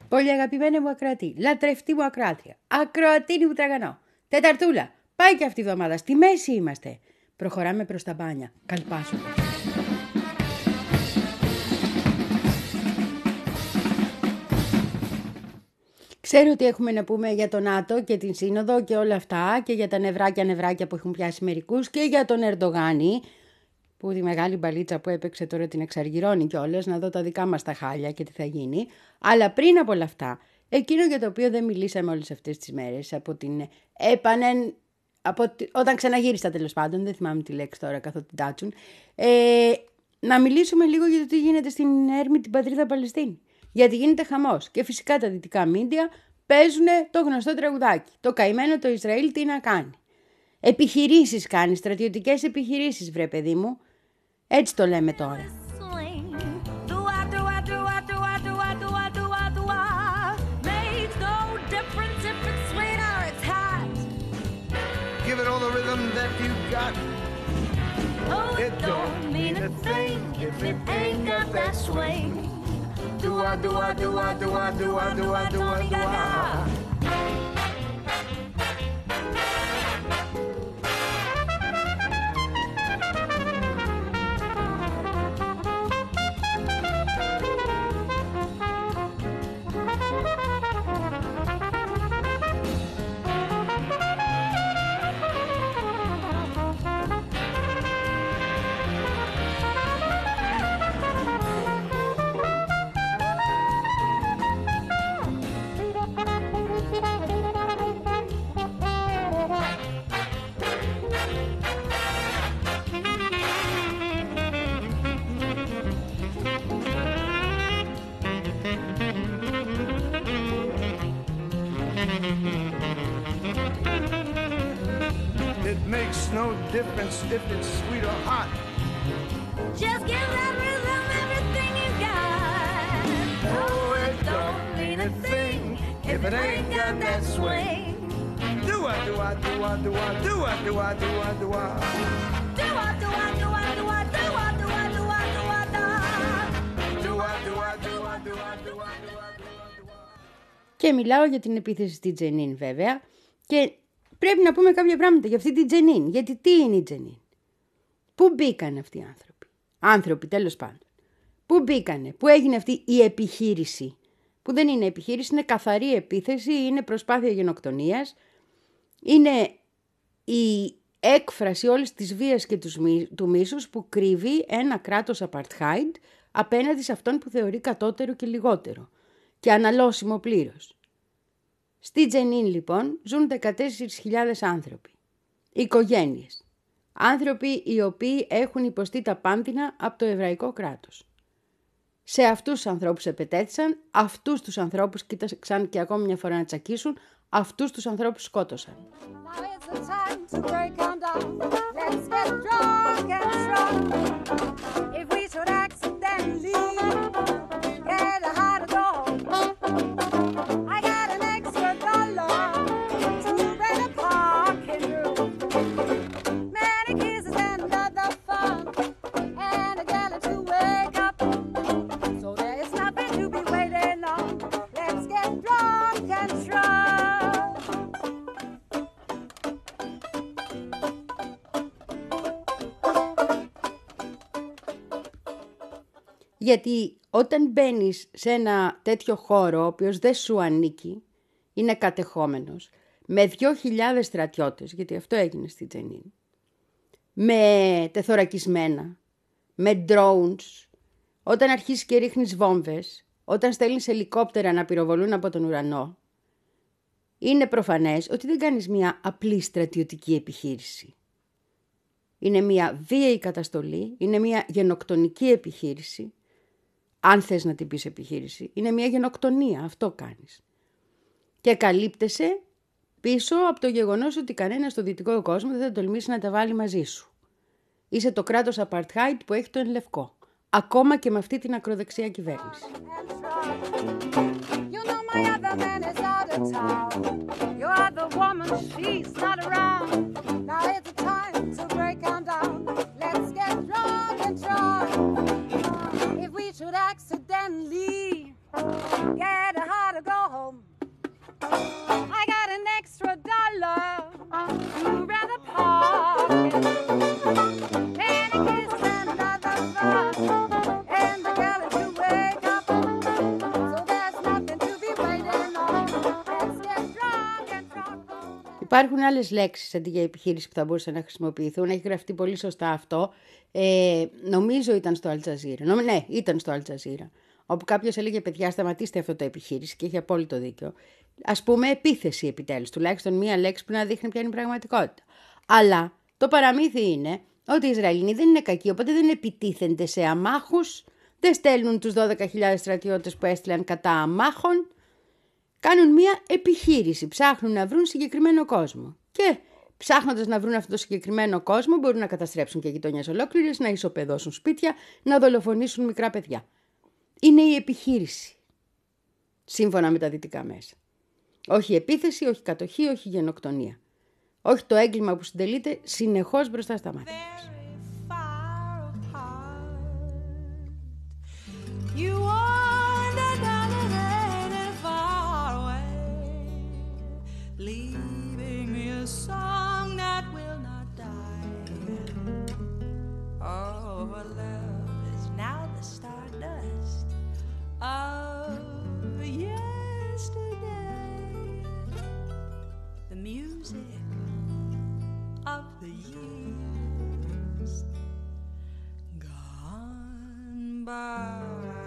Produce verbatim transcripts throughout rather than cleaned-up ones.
Πολύ αγαπημένη μου ακροατή, λατρευτή μου ακροάτρια, ακροατίνη μου τραγανό, Τεταρτούλα, πάει και αυτή η εβδομάδα, στη μέση είμαστε. Προχωράμε προς τα μπάνια, καλπάσουμε. Ξέρω ότι έχουμε να πούμε για τον ΝΑΤΟ και την Σύνοδο και όλα αυτά και για τα νευράκια νευράκια που έχουν πιάσει μερικούς και για τον Ερντογάνη, που τη μεγάλη μπαλίτσα που έπαιξε τώρα την εξαργυρώνει κιόλας, να δω τα δικά μας τα χάλια και τι θα γίνει. Αλλά πριν από όλα αυτά, εκείνο για το οποίο δεν μιλήσαμε όλες αυτές τις μέρες, από την έπανεν, από, όταν ξαναγύρισα τέλος πάντων, δεν θυμάμαι τη λέξη τώρα καθότι τάτσουν, ε, να μιλήσουμε λίγο για το τι γίνεται στην έρμη την πατρίδα Παλαιστίνη. Γιατί γίνεται χαμός και φυσικά τα δυτικά μίντια παίζουν το γνωστό τραγουδάκι. Το καημένο το Ισραήλ τι να κάνει. Επιχειρήσεις κάνει, στρατιωτικές επιχειρήσεις βρε παιδί μου. Έτσι το λέμε τώρα. Give it all the rhythm that you got. Oh, it don't mean a thing if it ain't got that swing. Do-a, do-a, do-a, do-a, do-a, do-a, do-a, do-a. It makes no difference if it's sweet or hot. Just give that rhythm everything you got. Oh, it don't mean a thing if it ain't got that swing. Do-a, do-a, do-a, do-a, do-a, do-a, do-a, do-a. Do-a, do-a, do-a, do-a, do-a, do-a, do-a, do-a, da. Do-a, do-a, do-a, do-a, do-a, do-a. Και μιλάω για την επίθεση στη Τζενίν βέβαια και πρέπει να πούμε κάποια πράγματα για αυτή τη Τζενίν. Γιατί τι είναι η Τζενίν? Πού μπήκαν αυτοί οι άνθρωποι? Άνθρωποι τέλος πάντων. Πού μπήκανε? Πού έγινε αυτή η επιχείρηση? Που δεν είναι επιχείρηση, είναι καθαρή επίθεση, είναι προσπάθεια γενοκτονίας. Είναι η έκφραση όλης της βίας και του μίσους που κρύβει ένα κράτος apartheid απέναντι σε αυτόν που θεωρεί κατώτερο και λιγότερο και αναλώσιμο πλήρως. Στη Τζενίν λοιπόν ζουν δεκατέσσερις χιλιάδες άνθρωποι, οικογένειες, άνθρωποι οι οποίοι έχουν υποστεί τα πάνδυνα από το εβραϊκό κράτος. Σε αυτούς τους ανθρώπους επετέθησαν, αυτούς τους ανθρώπους κοίταξαν και ακόμη μια φορά να τσακίσουν, αυτούς τους ανθρώπους σκότωσαν. Γιατί όταν μπαίνεις σε ένα τέτοιο χώρο, ο οποίος δεν σου ανήκει, είναι κατεχόμενος, με δύο χιλιάδες στρατιώτες, γιατί αυτό έγινε στη Τζενίν, με τεθωρακισμένα, με drones, όταν αρχίσεις και ρίχνεις βόμβες, όταν στέλνεις ελικόπτερα να πυροβολούν από τον ουρανό, είναι προφανές ότι δεν κάνεις μια απλή στρατιωτική επιχείρηση. Είναι μια βίαιη καταστολή, είναι μια γενοκτονική επιχείρηση. Αν θες να την πεις επιχείρηση, είναι μια γενοκτονία, αυτό κάνεις. Και καλύπτεσαι πίσω από το γεγονός ότι κανένας στο δυτικό κόσμο δεν θα τολμήσει να τα βάλει μαζί σου. Είσαι το κράτος apartheid που έχει το εν λευκό, ακόμα και με αυτή την ακροδεξιά κυβέρνηση. Should accidentally get a heart of υπάρχουν άλλες λέξεις αντί για επιχείρηση που θα μπορούσαν να χρησιμοποιηθούν. Έχει γραφτεί πολύ σωστά αυτό. Ε, νομίζω ήταν στο Al Jazeera. Νομ, ναι, ήταν στο Al Jazeera. Όπου κάποιος έλεγε, παιδιά, σταματήστε αυτό το επιχείρηση, και έχει απόλυτο δίκιο. Ας πούμε, επίθεση επιτέλους. Τουλάχιστον μία λέξη που να δείχνει ποια είναι η πραγματικότητα. Αλλά το παραμύθι είναι ότι οι Ισραηλινοί δεν είναι κακοί, οπότε δεν επιτίθενται σε αμάχους, δεν στέλνουν τους δώδεκα χιλιάδες στρατιώτες που έστειλαν κατά αμάχων. Κάνουν μία επιχείρηση, ψάχνουν να βρουν συγκεκριμένο κόσμο. Και ψάχνοντας να βρουν αυτό το συγκεκριμένο κόσμο, μπορούν να καταστρέψουν και γειτονιές ολόκληρες, να ισοπεδώσουν σπίτια, να δολοφονήσουν μικρά παιδιά. Είναι η επιχείρηση, σύμφωνα με τα δυτικά μέσα. Όχι επίθεση, όχι κατοχή, όχι γενοκτονία. Όχι το έγκλημα που συντελείται συνεχώς μπροστά στα μάτια μας. Of yesterday, the music of the years gone by.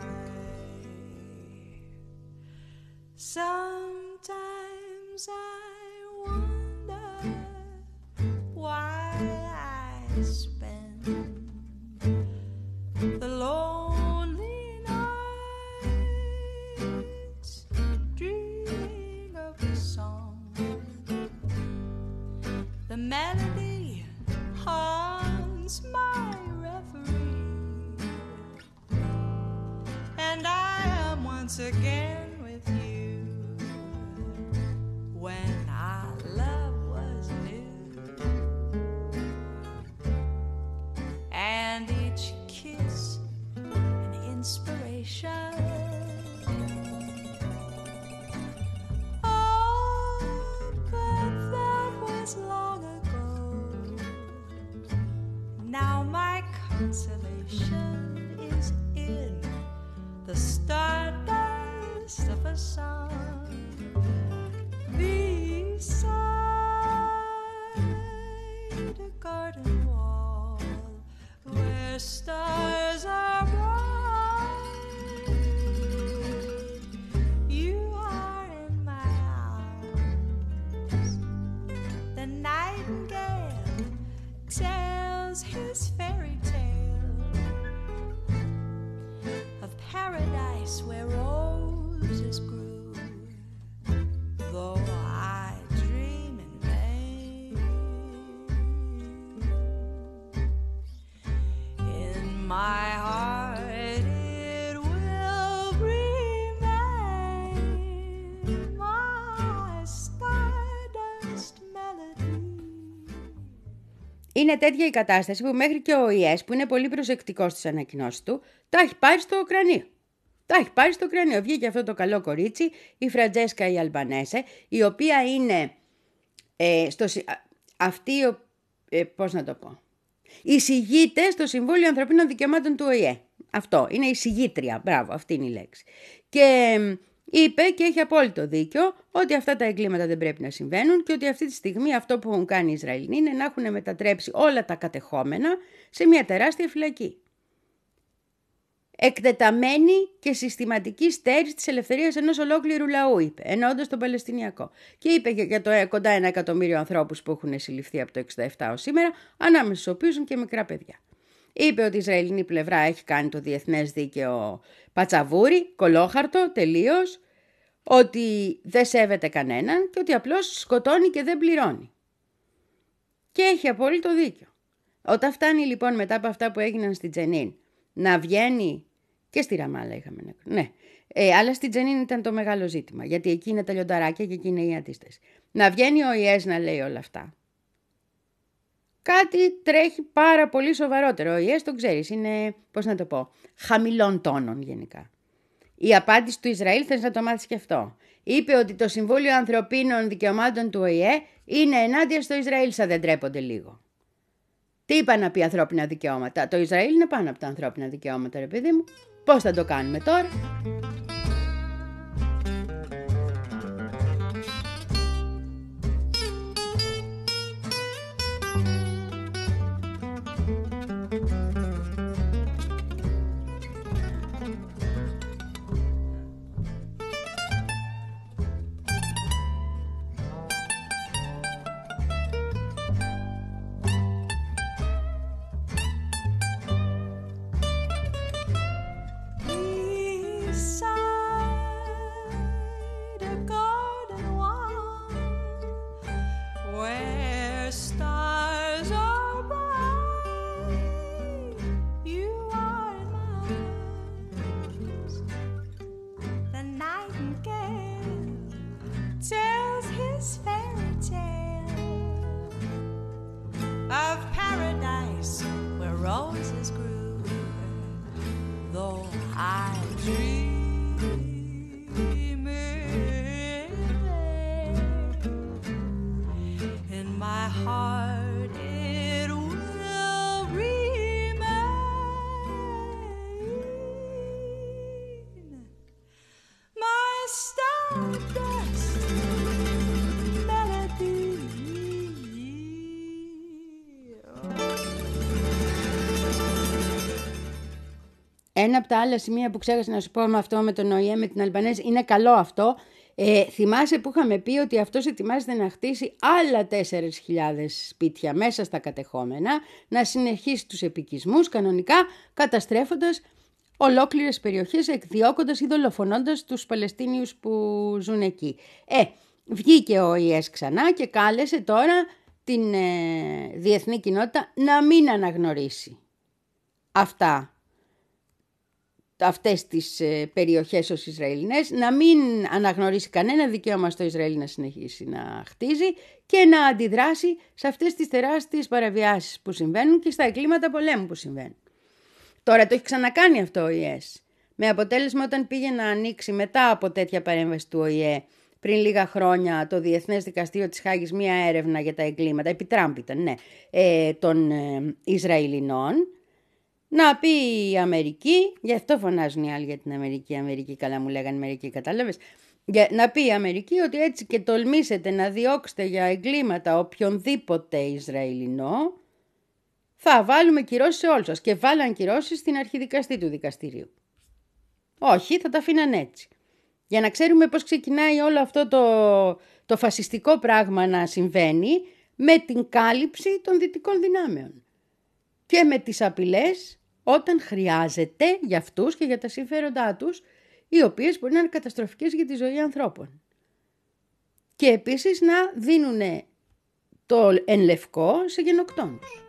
Sometimes I wonder why I spend the lonely nights dreaming of the song. The melody haunts my reverie, and I am once again with you when our love was new, and each kiss an inspiration. Long ago, now my consolation is in the stardust of a song beside a garden wall where stars are bright. You are in my arms. The nightingale tells his fairy tale of paradise where roses grew, though I dream in vain. In my heart it will remain, my stardust melody. Είναι τέτοια η κατάσταση που μέχρι και ο ΟΗΕΣ, που είναι πολύ προσεκτικός στις ανακοινώσεις του, τα έχει πάρει στο κρανίο. Τα έχει πάρει στο κρανίο. Βγήκε αυτό το καλό κορίτσι, η Φραντζέσκα η Αλμπανέσε, η οποία είναι ε, στο, αυτή, ε, πώς να το πω, εισηγείται στο Συμβούλιο Ανθρωπίνων Δικαιωμάτων του ΟΗΕ. Αυτό, είναι εισηγήτρια, μπράβο, αυτή είναι η λέξη. Και είπε, και έχει απόλυτο δίκιο, ότι αυτά τα εγκλήματα δεν πρέπει να συμβαίνουν και ότι αυτή τη στιγμή αυτό που έχουν κάνει οι Ισραηλινοί είναι να έχουν μετατρέψει όλα τα κατεχόμενα σε μια τεράστια φυλακή. Εκτεταμένη και συστηματική στέρηση της ελευθερίας ενός ολόκληρου λαού, είπε, εννοώντας τον Παλαιστινιακό. Και είπε για το κοντά ένα εκατομμύριο ανθρώπους που έχουν συλληφθεί από το εξήντα επτά ως σήμερα, ανάμεσα στους οποίους και μικρά παιδιά. Είπε ότι η Ισραηλινή πλευρά έχει κάνει το διεθνές δίκαιο πατσαβούρι, κολόχαρτο, τελείως, ότι δεν σέβεται κανέναν και ότι απλώς σκοτώνει και δεν πληρώνει. Και έχει απόλυτο δίκιο. Όταν φτάνει λοιπόν μετά από αυτά που έγιναν στη Τζενίν να βγαίνει, και στη Ραμάλα είχαμε νεκρό, ναι, ε, αλλά στη Τζενίν ήταν το μεγάλο ζήτημα, γιατί εκεί είναι τα λιονταράκια και εκεί είναι η αντίσταση. Να βγαίνει ο ΙΕΣ να λέει όλα αυτά. Κάτι τρέχει πάρα πολύ σοβαρότερο. Ο ΙΕΣ το ξέρεις, είναι, πώς να το πω, χαμηλών τόνων γενικά. Η απάντηση του Ισραήλ, θες να το μάθεις και αυτό. Είπε ότι το Συμβούλιο Ανθρωπίνων Δικαιωμάτων του ΟΗΕ είναι ενάντια στο Ισραήλ, σαν δεν τρέπονται λίγο. Τι είπα να πει ανθρώπινα δικαιώματα? Το Ισραήλ είναι πάνω από τα ανθρώπινα δικαιώματα, ρε παιδί μου. Πώς θα το κάνουμε τώρα? tells his fairy tale of paradise where roses grew, though I dream it in my heart, it will remain my stardust melody. Ένα από τα άλλα σημεία που ξέχασα να σου πω με αυτό με τον ΟΗΕ, με την Αλμπανέζ, είναι καλό αυτό. Ε, θυμάσαι που είχαμε πει ότι αυτός ετοιμάζεται να χτίσει άλλα τέσσερις χιλιάδες σπίτια μέσα στα κατεχόμενα, να συνεχίσει τους επικισμούς κανονικά, καταστρέφοντας ολόκληρες περιοχές, εκδιώκοντας ή δολοφονώντας τους Παλαιστίνιους που ζουν εκεί. Ε, βγήκε ο ΟΗΕ ξανά και κάλεσε τώρα την ε, διεθνή κοινότητα να μην αναγνωρίσει αυτά. αυτές τις ε, περιοχές ως Ισραηλινές, να μην αναγνωρίσει κανένα δικαίωμα στο Ισραήλ να συνεχίσει να χτίζει και να αντιδράσει σε αυτές τις τεράστιες παραβιάσεις που συμβαίνουν και στα εγκλήματα πολέμου που συμβαίνουν. Τώρα το έχει ξανακάνει αυτό ο ΟΗΕ, με αποτέλεσμα όταν πήγε να ανοίξει μετά από τέτοια παρέμβαση του ΟΗΕ πριν λίγα χρόνια το Διεθνές Δικαστήριο της Χάγης μία έρευνα για τα εγκλήματα, επί Τραμπ ήταν, ναι, ε, των ε, Ισραηλινών. Να πει η Αμερική, γι' αυτό φωνάζουν οι άλλοι για την Αμερική, Αμερική, καλά μου λέγανε Αμερική, κατάλαβες. Για, να πει η Αμερική ότι έτσι και τολμήσετε να διώξετε για εγκλήματα οποιονδήποτε Ισραηλινό, θα βάλουμε κυρώσεις σε όλους σας. Και βάλαν κυρώσεις στην αρχιδικαστή του δικαστηρίου. Όχι, θα τα αφήναν έτσι. Για να ξέρουμε πώς ξεκινάει όλο αυτό το, το φασιστικό πράγμα να συμβαίνει με την κάλυψη των δυτικών δυνάμεων. Και με τις απειλές όταν χρειάζεται για αυτούς και για τα συμφέροντά τους, οι οποίες μπορεί να είναι καταστροφικές για τη ζωή ανθρώπων. Και επίσης να δίνουν το εν λευκό σε γενοκτόνους.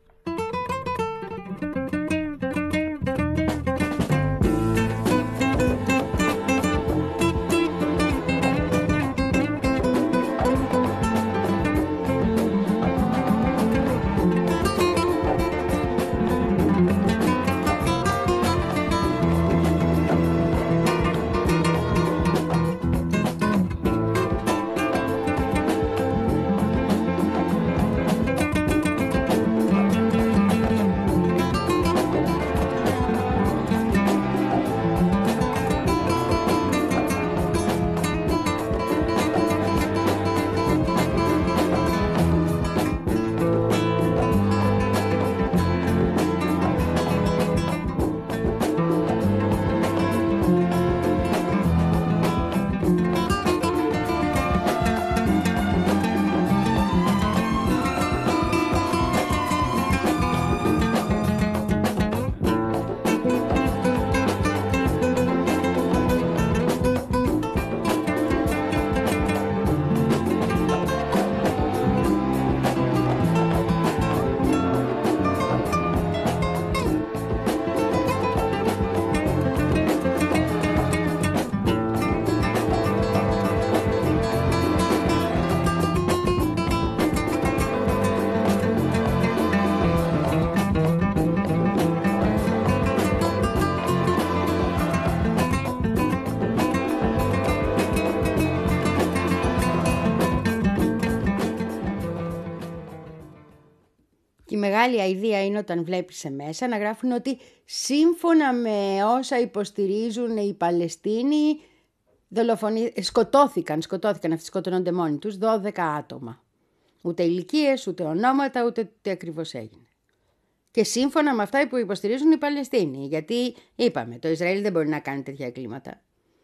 Και η μεγάλη αηδία είναι όταν βλέπεις σε μέσα να γράφουν ότι σύμφωνα με όσα υποστηρίζουν οι Παλαιστίνοι δολοφονη... σκοτώθηκαν, σκοτώθηκαν, αυτοί σκοτώνονται μόνοι τους, δώδεκα άτομα. Ούτε ηλικίες, ούτε ονόματα, ούτε τι ακριβώς έγινε. Και σύμφωνα με αυτά που υποστηρίζουν οι Παλαιστίνοι, γιατί είπαμε, το Ισραήλ δεν μπορεί να κάνει τέτοια εγκλήματα.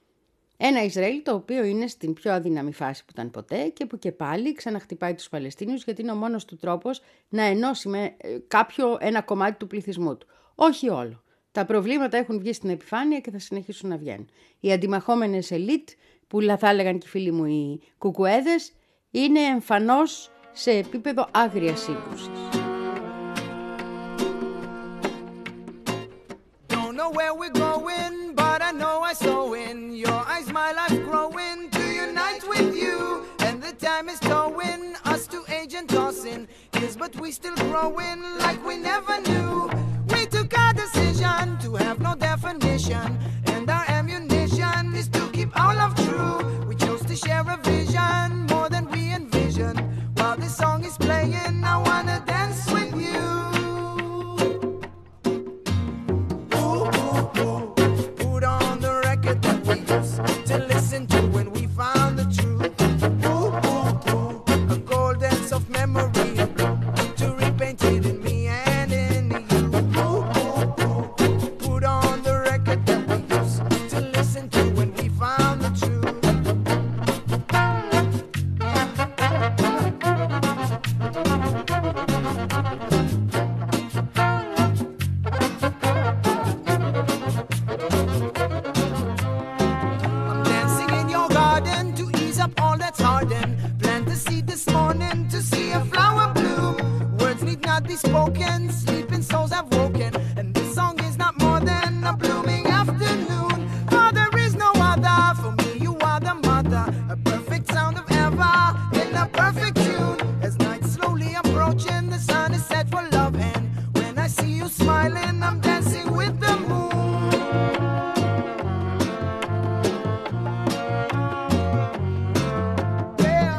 Ένα Ισραήλ το οποίο είναι στην πιο αδύναμη φάση που ήταν ποτέ και που και πάλι ξαναχτυπάει τους Παλαιστίνιους γιατί είναι ο μόνος του τρόπος να ενώσει με κάποιο ένα κομμάτι του πληθυσμού του. Όχι όλο. Τα προβλήματα έχουν βγει στην επιφάνεια και θα συνεχίσουν να βγαίνουν. Οι αντιμαχόμενες ελίτ, που θα έλεγαν και οι φίλοι μου οι κουκουέδες, είναι εμφανώς σε επίπεδο άγριας σύγκρουσης. Don't know where we're going, but I know I saw in your eyes my life growing to unite with you. Years, but we still growing like we never knew. We took our decision to have no definition, and our ammunition is to keep our love true. We chose to share a vision more than we envisioned. While this song is playing, I wanna dance with you. Ooh, ooh, ooh. Put on the record that we used to listen to when we found the truth. Ooh, ooh, ooh. A golden soft memory to repaint it in me and in you. Ooh, ooh, ooh. Put on the record that we used to listen to when we found the truth. I'm dancing in your garden to ease up all that's hardened. Plant the seed this morning to see a flower bloom. Words need not be spoken, sleeping souls have woken. And this song is not more than a blooming afternoon. For there is no other, for me you are the mother. A perfect sound of ever, in a perfect tune. As night slowly approaching, the sun is set for love. And when I see you smiling, I'm dancing with the moon. Yeah.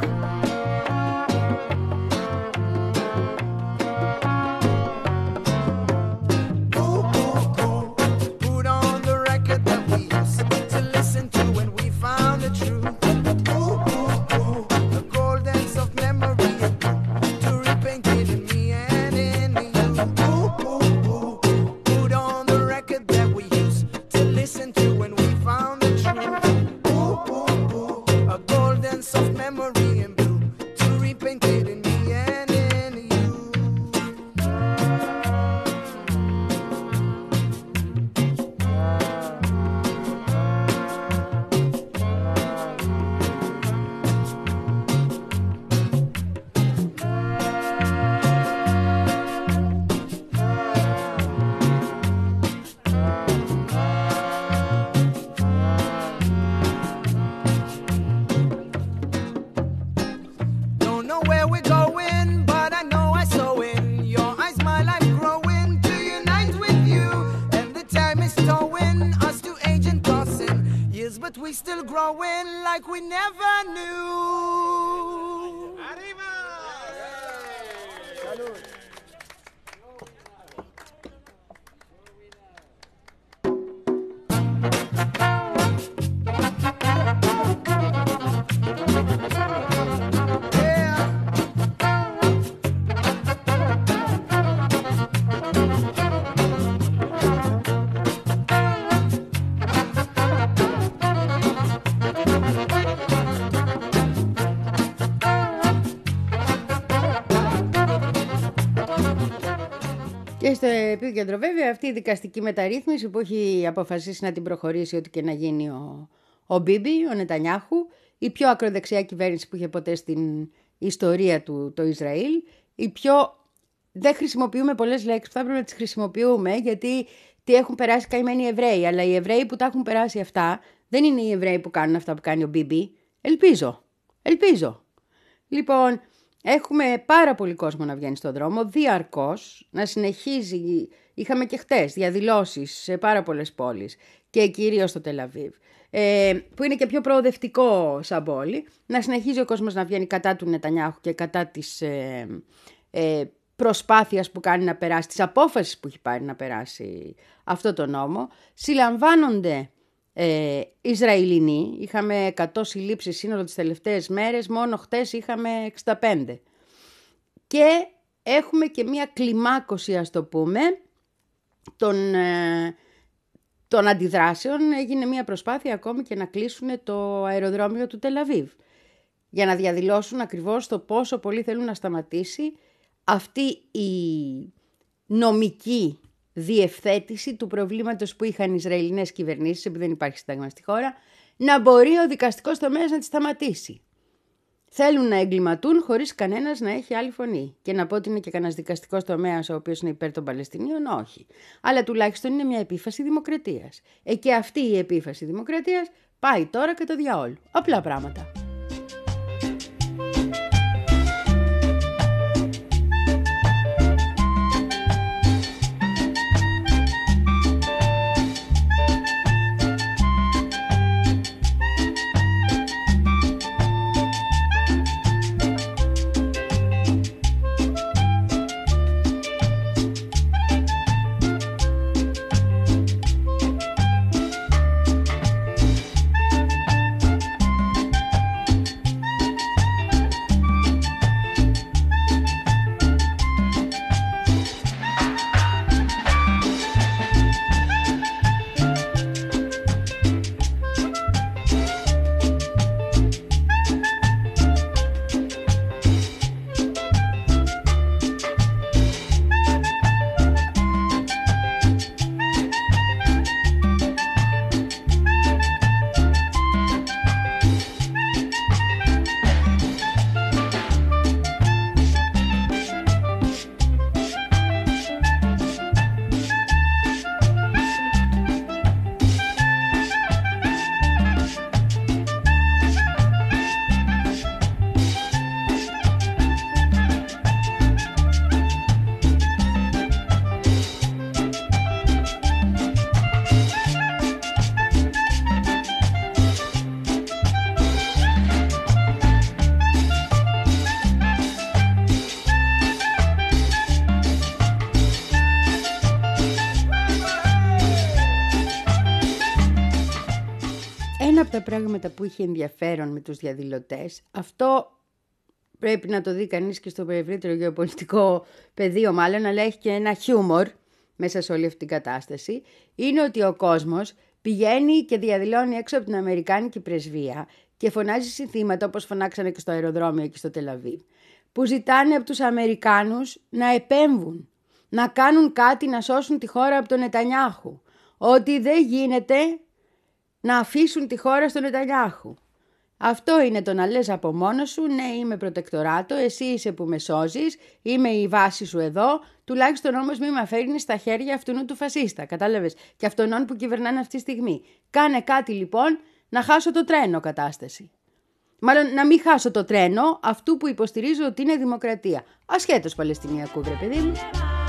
Ooh, ooh, ooh. Put on the record that we used to listen to when we found the truth. Ooh, ooh, ooh. A golden soft memory to repaint it in me and in you. Ooh, ooh, ooh. Put on the record that we used to listen to when we found the truth. Ooh, ooh, ooh. A golden soft memory in blue to repaint it in me and in you. Don't know where we're going, but I know I saw in your eyes my life growing to unite with you. And the time is towing us to age and tossing years, but we still growing like we never knew. Yeah. Και στο επίκεντρο βέβαια αυτή η δικαστική μεταρρύθμιση που έχει αποφασίσει να την προχωρήσει ό,τι και να γίνει ο, ο Μπίμπι, ο Νετανιάχου, η πιο ακροδεξιά κυβέρνηση που είχε ποτέ στην ιστορία του το Ισραήλ, η πιο... Δεν χρησιμοποιούμε πολλές λέξεις που θα έπρεπε να τις χρησιμοποιούμε, γιατί τι έχουν περάσει καημένοι οι Εβραίοι, αλλά οι Εβραίοι που τα έχουν περάσει αυτά δεν είναι οι Εβραίοι που κάνουν αυτά που κάνει ο Μπίμπι. Ελπίζω, ελπίζω. Λοιπόν, έχουμε πάρα πολύ κόσμο να βγαίνει στον δρόμο, διαρκώς, να συνεχίζει. Είχαμε και χτες διαδηλώσεις σε πάρα πολλές πόλεις και κυρίως στο Τελαβίβ, ε, που είναι και πιο προοδευτικό σαν πόλη, να συνεχίζει ο κόσμος να βγαίνει κατά του Νετανιάχου και κατά της ε, ε, προσπάθειας που κάνει να περάσει, της απόφασης που έχει πάρει να περάσει αυτό το νόμο. Συλλαμβάνονται ε, Ισραηλινοί, είχαμε εκατό συλλήψεις σύνολο τις τελευταίες μέρες, μόνο χτες είχαμε εξήντα πέντε. Και έχουμε και μία κλιμάκωση, ας το πούμε, των, ε, των αντιδράσεων. Έγινε μία προσπάθεια ακόμη και να κλείσουν το αεροδρόμιο του Τελαβίβ, για να διαδηλώσουν ακριβώς το πόσο πολύ θέλουν να σταματήσει αυτή η νομική διευθέτηση του προβλήματος που είχαν οι Ισραηλινές κυβερνήσεις, επειδή δεν υπάρχει σύνταγμα στη χώρα, να μπορεί ο δικαστικός τομέας να τη σταματήσει. Θέλουν να εγκληματούν χωρίς κανένας να έχει άλλη φωνή. Και να πω ότι είναι και κανένας δικαστικός τομέας ο οποίος είναι υπέρ των Παλαιστινίων, όχι. Αλλά τουλάχιστον είναι μια επίφαση δημοκρατίας. Ε, και αυτή η επίφαση δημοκρατίας πάει τώρα κατά διαόλου. Απλά πράγματα. τα πράγματα που είχε ενδιαφέρον με τους διαδηλωτές. Αυτό πρέπει να το δει κανείς και στο ευρύτερο γεωπολιτικό πεδίο μάλλον, αλλά έχει και ένα χιούμορ μέσα σε όλη αυτή την κατάσταση. Είναι ότι ο κόσμος πηγαίνει και διαδηλώνει έξω από την Αμερικάνικη πρεσβεία και φωνάζει συνθήματα όπως φωνάξανε και στο αεροδρόμιο και στο Τελαβίβ, που ζητάνε από τους Αμερικάνους να επέμβουν, να κάνουν κάτι να σώσουν τη χώρα από τον Νετανιάχου. Ότι δεν γίνεται να αφήσουν τη χώρα στον Νετανιάχου. Αυτό είναι το να λες από μόνος σου, ναι είμαι προτεκτοράτο, εσύ είσαι που με σώζεις, είμαι η βάση σου εδώ, τουλάχιστον όμως μη με αφήνεις στα χέρια αυτού του φασίστα, κατάλαβες, και αυτών που κυβερνάνε αυτή τη στιγμή. Κάνε κάτι λοιπόν να χάσω το τρένο κατάσταση. Μάλλον να μην χάσω το τρένο αυτού που υποστηρίζω ότι είναι δημοκρατία. Ασχέτως Παλαιστινιακού, βρε παιδί μου.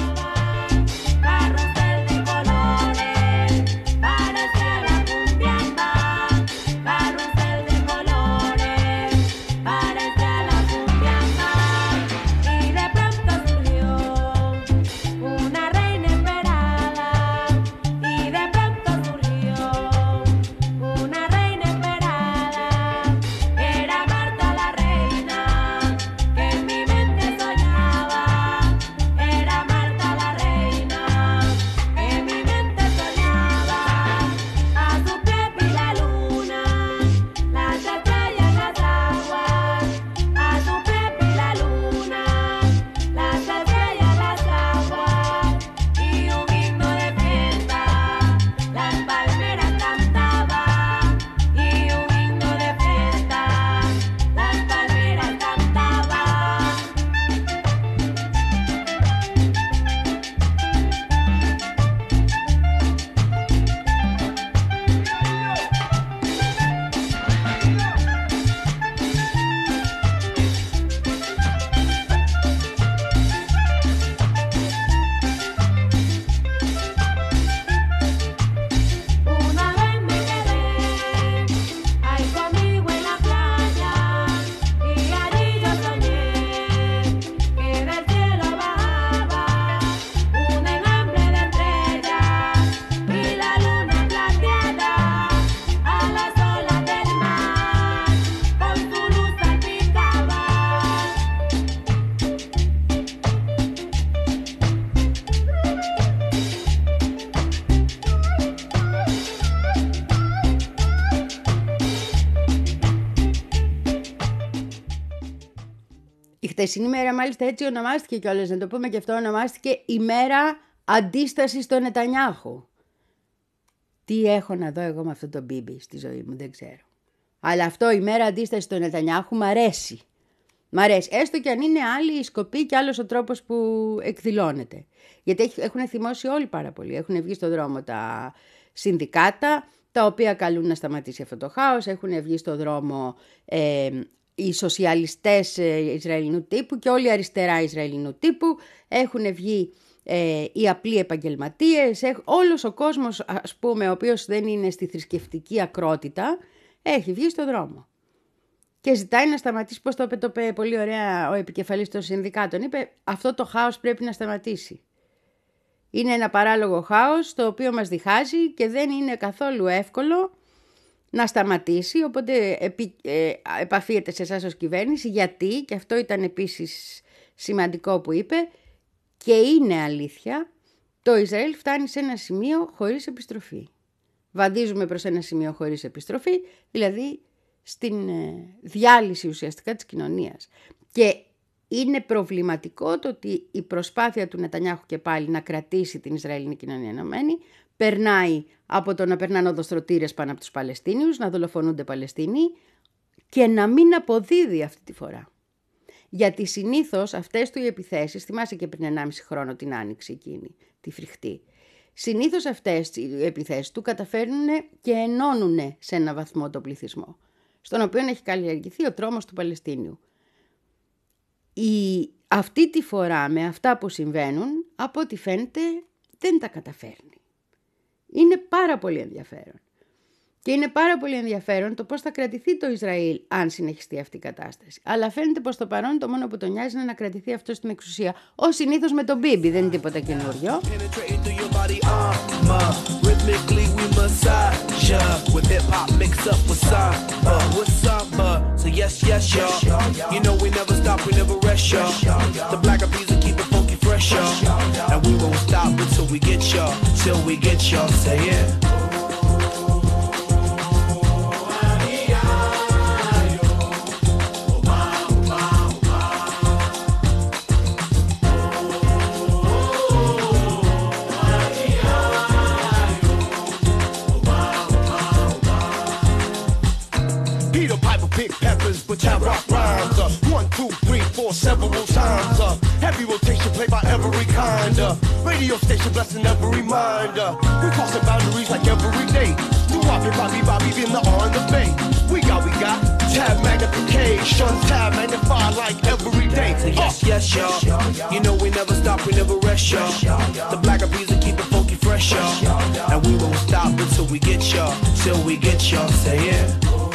Η χτεσινή μέρα μάλιστα έτσι ονομάστηκε κιόλας, να το πούμε και αυτό, ονομάστηκε ημέρα αντίστασης στον Νετανιάχου. Τι έχω να δω εγώ με αυτό το μπίμπι στη ζωή μου, δεν ξέρω. Αλλά αυτό η μέρα αντίστασης στον Νετανιάχου μ' αρέσει. Μ' αρέσει, έστω και αν είναι άλλη η σκοπή και άλλος ο τρόπος που εκδηλώνεται. Γιατί έχουν θυμώσει όλοι πάρα πολύ. Έχουν βγει στον δρόμο τα συνδικάτα, τα οποία καλούν να σταματήσει αυτό το χάος. Έχουν βγει στον δρόμο ε, οι σοσιαλιστές Ισραηλινού τύπου και όλοι οι αριστερά Ισραηλινού τύπου. Έχουν βγει ε, οι απλοί επαγγελματίες. Έχ, όλος ο κόσμος, ας πούμε, ο οποίος δεν είναι στη θρησκευτική ακρότητα, έχει βγει στον δρόμο. Και ζητάει να σταματήσει, πώς το είπε, το είπε πολύ ωραία ο επικεφαλής των συνδικάτων. Είπε, αυτό το χάος πρέπει να σταματήσει. Είναι ένα παράλογο χάος το οποίο μας διχάζει και δεν είναι καθόλου εύκολο να σταματήσει. Οπότε επι, ε, επαφίεται σε εσάς ως κυβέρνηση. Γιατί, και αυτό ήταν επίσης σημαντικό που είπε, και είναι αλήθεια, το Ισραήλ φτάνει σε ένα σημείο χωρίς επιστροφή. Βαδίζουμε προς ένα σημείο χωρίς επιστροφή, δηλαδή στην διάλυση ουσιαστικά της κοινωνίας. Και είναι προβληματικό το ότι η προσπάθεια του Νετανιάχου και πάλι να κρατήσει την Ισραηλινή κοινωνία ενωμένη περνάει από το να περνάνε οδοστρωτήρες πάνω από τους Παλαιστίνιους, να δολοφονούνται Παλαιστίνοι και να μην αποδίδει αυτή τη φορά. Γιατί συνήθως αυτές του οι επιθέσεις, θυμάσαι και πριν ενάμιση χρόνο την άνοιξη εκείνη, τη φρικτή, συνήθως αυτές οι επιθέσεις του καταφέρνουν και ενώνουν σε ένα βαθμό τον πληθυσμό, στον οποίο έχει καλλιεργηθεί ο τρόμος του Παλαιστίνιου. Η, αυτή τη φορά με αυτά που συμβαίνουν, από ό,τι φαίνεται δεν τα καταφέρνει. Είναι πάρα πολύ ενδιαφέρον. Και είναι πάρα πολύ ενδιαφέρον το πώς θα κρατηθεί το Ισραήλ αν συνεχιστεί αυτή η κατάσταση. Αλλά φαίνεται πως το παρόν το μόνο που τον νοιάζει είναι να κρατηθεί αυτό στην εξουσία. Ως συνήθως με τον Μπίμπι, δεν είναι τίποτα καινούριο. Which I rock rhymes, uh, one, two, three, four, several times. Uh, heavy rotation played by every kind. Uh, radio station blessing every mind. Uh, we crossing boundaries like every day. Do Bobby, Bobby, Bobby, in the R and the Bay. We got, we got tab magnification, tab magnified like every day. Uh. Yes, yes, y'all. You know we never stop, we never rest, y'all. The black bees will keep it funky fresh, y'all. And we won't stop until we get y'all, till we get y'all. Say yeah.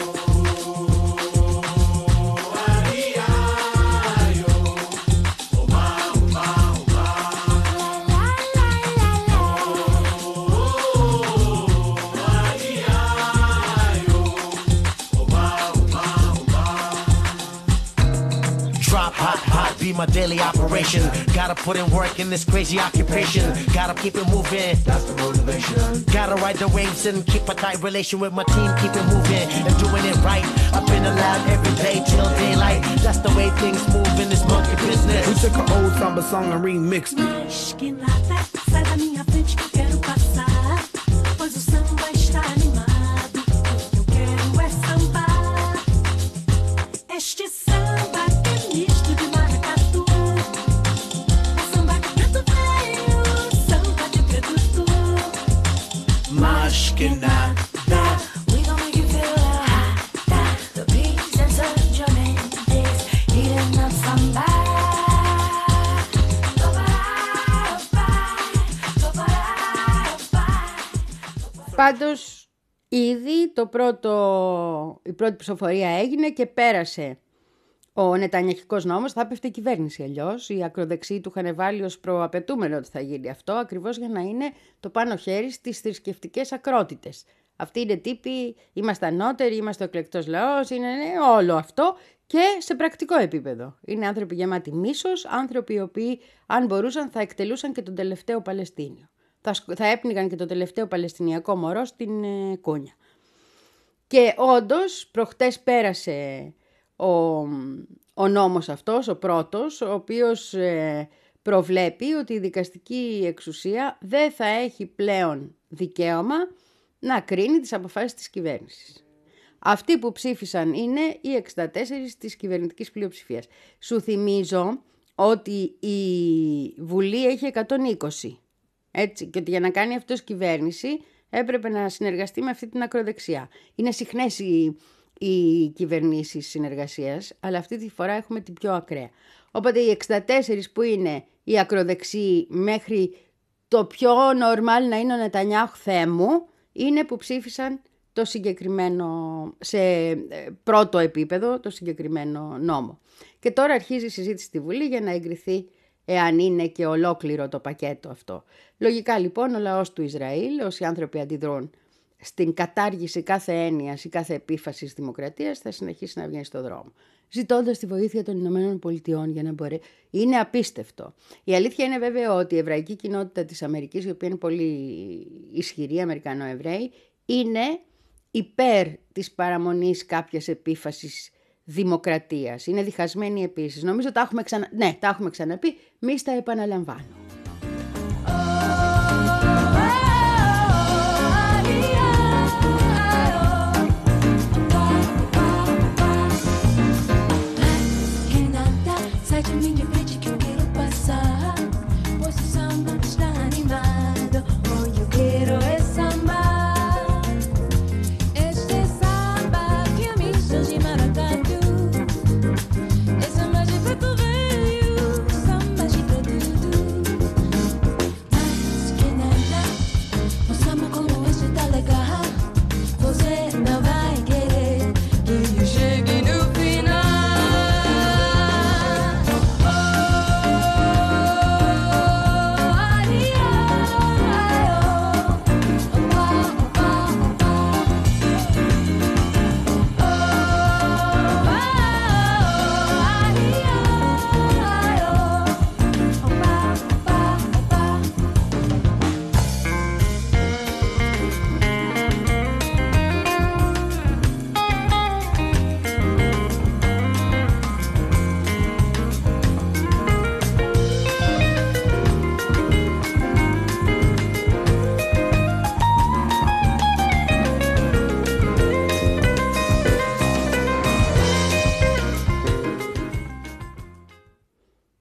Be my daily operation. Gotta put in work in this crazy occupation. Gotta keep it moving. That's the motivation. Gotta ride the waves and keep a tight relation with my team. Keep it moving and doing it right. I've been allowed every day till daylight. That's the way things move in this monkey business. We took an old samba song and remixed it. Mas que nada, sai da minha frente que eu quero passar. Pois o samba está animado. Eu quero é sambar. Este samba que é misto de maracatu. É samba de preto velho, samba de preto tu. Mas que nada. We gon' make you feel hot, hot. The beats and such your Mendes, eating up samba. Πάντως, ήδη το πρώτο, η πρώτη ψηφοφορία έγινε και πέρασε ο νετανιαχικός νόμος. Θα έπεφτε η κυβέρνηση αλλιώς. Οι ακροδεξιοί του είχαν βάλει ως προαπαιτούμενο ότι θα γίνει αυτό, ακριβώς για να είναι το πάνω χέρι στις θρησκευτικές ακρότητες. Αυτοί είναι τύποι, είμαστε ανώτεροι, είμαστε ο εκλεκτός λαός, είναι όλο αυτό και σε πρακτικό επίπεδο. Είναι άνθρωποι γεμάτοι μίσος, άνθρωποι οι οποίοι αν μπορούσαν θα εκτελούσαν και τον τελευταίο Παλαιστίνιο. Θα, θα έπνιγαν και το τελευταίο Παλαιστινιακό μωρό στην ε, κούνια. Και όντως προχτές πέρασε ο, ο νόμος αυτός, ο πρώτος, ο οποίος ε, προβλέπει ότι η δικαστική εξουσία δεν θα έχει πλέον δικαίωμα να κρίνει τις αποφάσεις της κυβέρνησης. Αυτοί που ψήφισαν είναι οι εξήντα τέσσερις της κυβερνητικής πλειοψηφίας. Σου θυμίζω ότι η Βουλή έχει εκατόν είκοσι. Έτσι, και ότι για να κάνει αυτός κυβέρνηση έπρεπε να συνεργαστεί με αυτή την ακροδεξιά. Είναι συχνές οι, οι κυβερνήσεις συνεργασίας, αλλά αυτή τη φορά έχουμε την πιο ακραία. Οπότε οι εξήντα τέσσερις που είναι οι ακροδεξιοί μέχρι το πιο normal να είναι ο Νετανιάχου Θεέ μου, είναι που ψήφισαν το συγκεκριμένο, σε πρώτο επίπεδο, το συγκεκριμένο νόμο. Και τώρα αρχίζει η συζήτηση στη Βουλή για να εγκριθεί, εάν είναι και ολόκληρο το πακέτο αυτό. Λογικά λοιπόν ο λαός του Ισραήλ, όσοι άνθρωποι αντιδρούν στην κατάργηση κάθε έννοιας ή κάθε επίφασης δημοκρατίας, θα συνεχίσει να βγαίνει στον δρόμο, ζητώντας τη βοήθεια των Ηνωμένων Πολιτειών για να μπορεί. Είναι απίστευτο. Η αλήθεια είναι βέβαια ότι η εβραϊκή κοινότητα της Αμερικής, η οποία είναι πολύ ισχυρή, Αμερικανοεβραίοι, είναι υπέρ της παραμονής κάποιας επίφασης δημοκρατίας. Είναι διχασμένοι επίσης. Νομίζω τα έχουμε ξανα... ναι, τα έχουμε ξαναπεί, μη στα επαναλαμβάνω.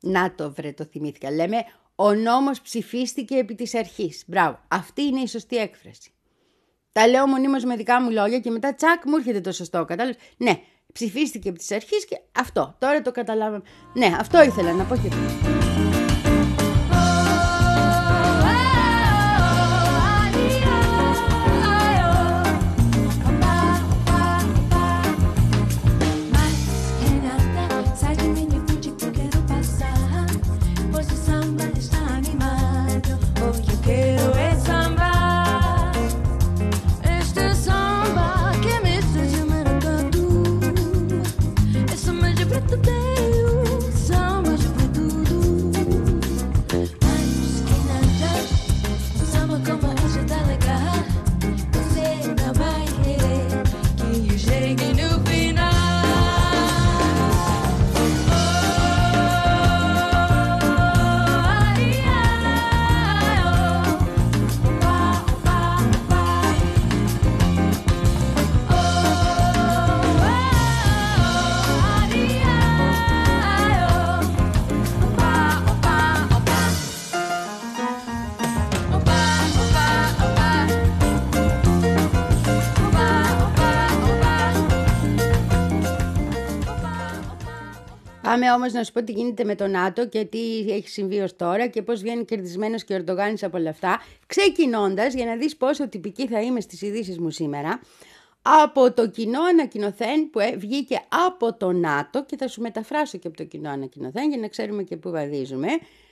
Να το βρε, το θυμήθηκα. Λέμε ο νόμος ψηφίστηκε επί της αρχής. Μπράβο, αυτή είναι η σωστή έκφραση. Τα λέω μονίμως με δικά μου λόγια και μετά τσακ μου έρχεται το σωστό, κατάλαβες. Ναι, ψηφίστηκε επί της αρχής και αυτό, τώρα το καταλάβαμε. Ναι, αυτό ήθελα να πω και πριν. Πάμε όμως να σου πω τι γίνεται με το ΝΑΤΟ και τι έχει συμβεί ως τώρα και πώς βγαίνει κερδισμένος και ο Ερντογάνης από όλα αυτά. Ξεκινώντας, για να δεις πόσο τυπική θα είμαι στις ειδήσεις μου σήμερα, από το κοινό ανακοινωθέν που βγήκε από το ΝΑΤΟ, και θα σου μεταφράσω και από το κοινό ανακοινωθέν για να ξέρουμε και πού βαδίζουμε,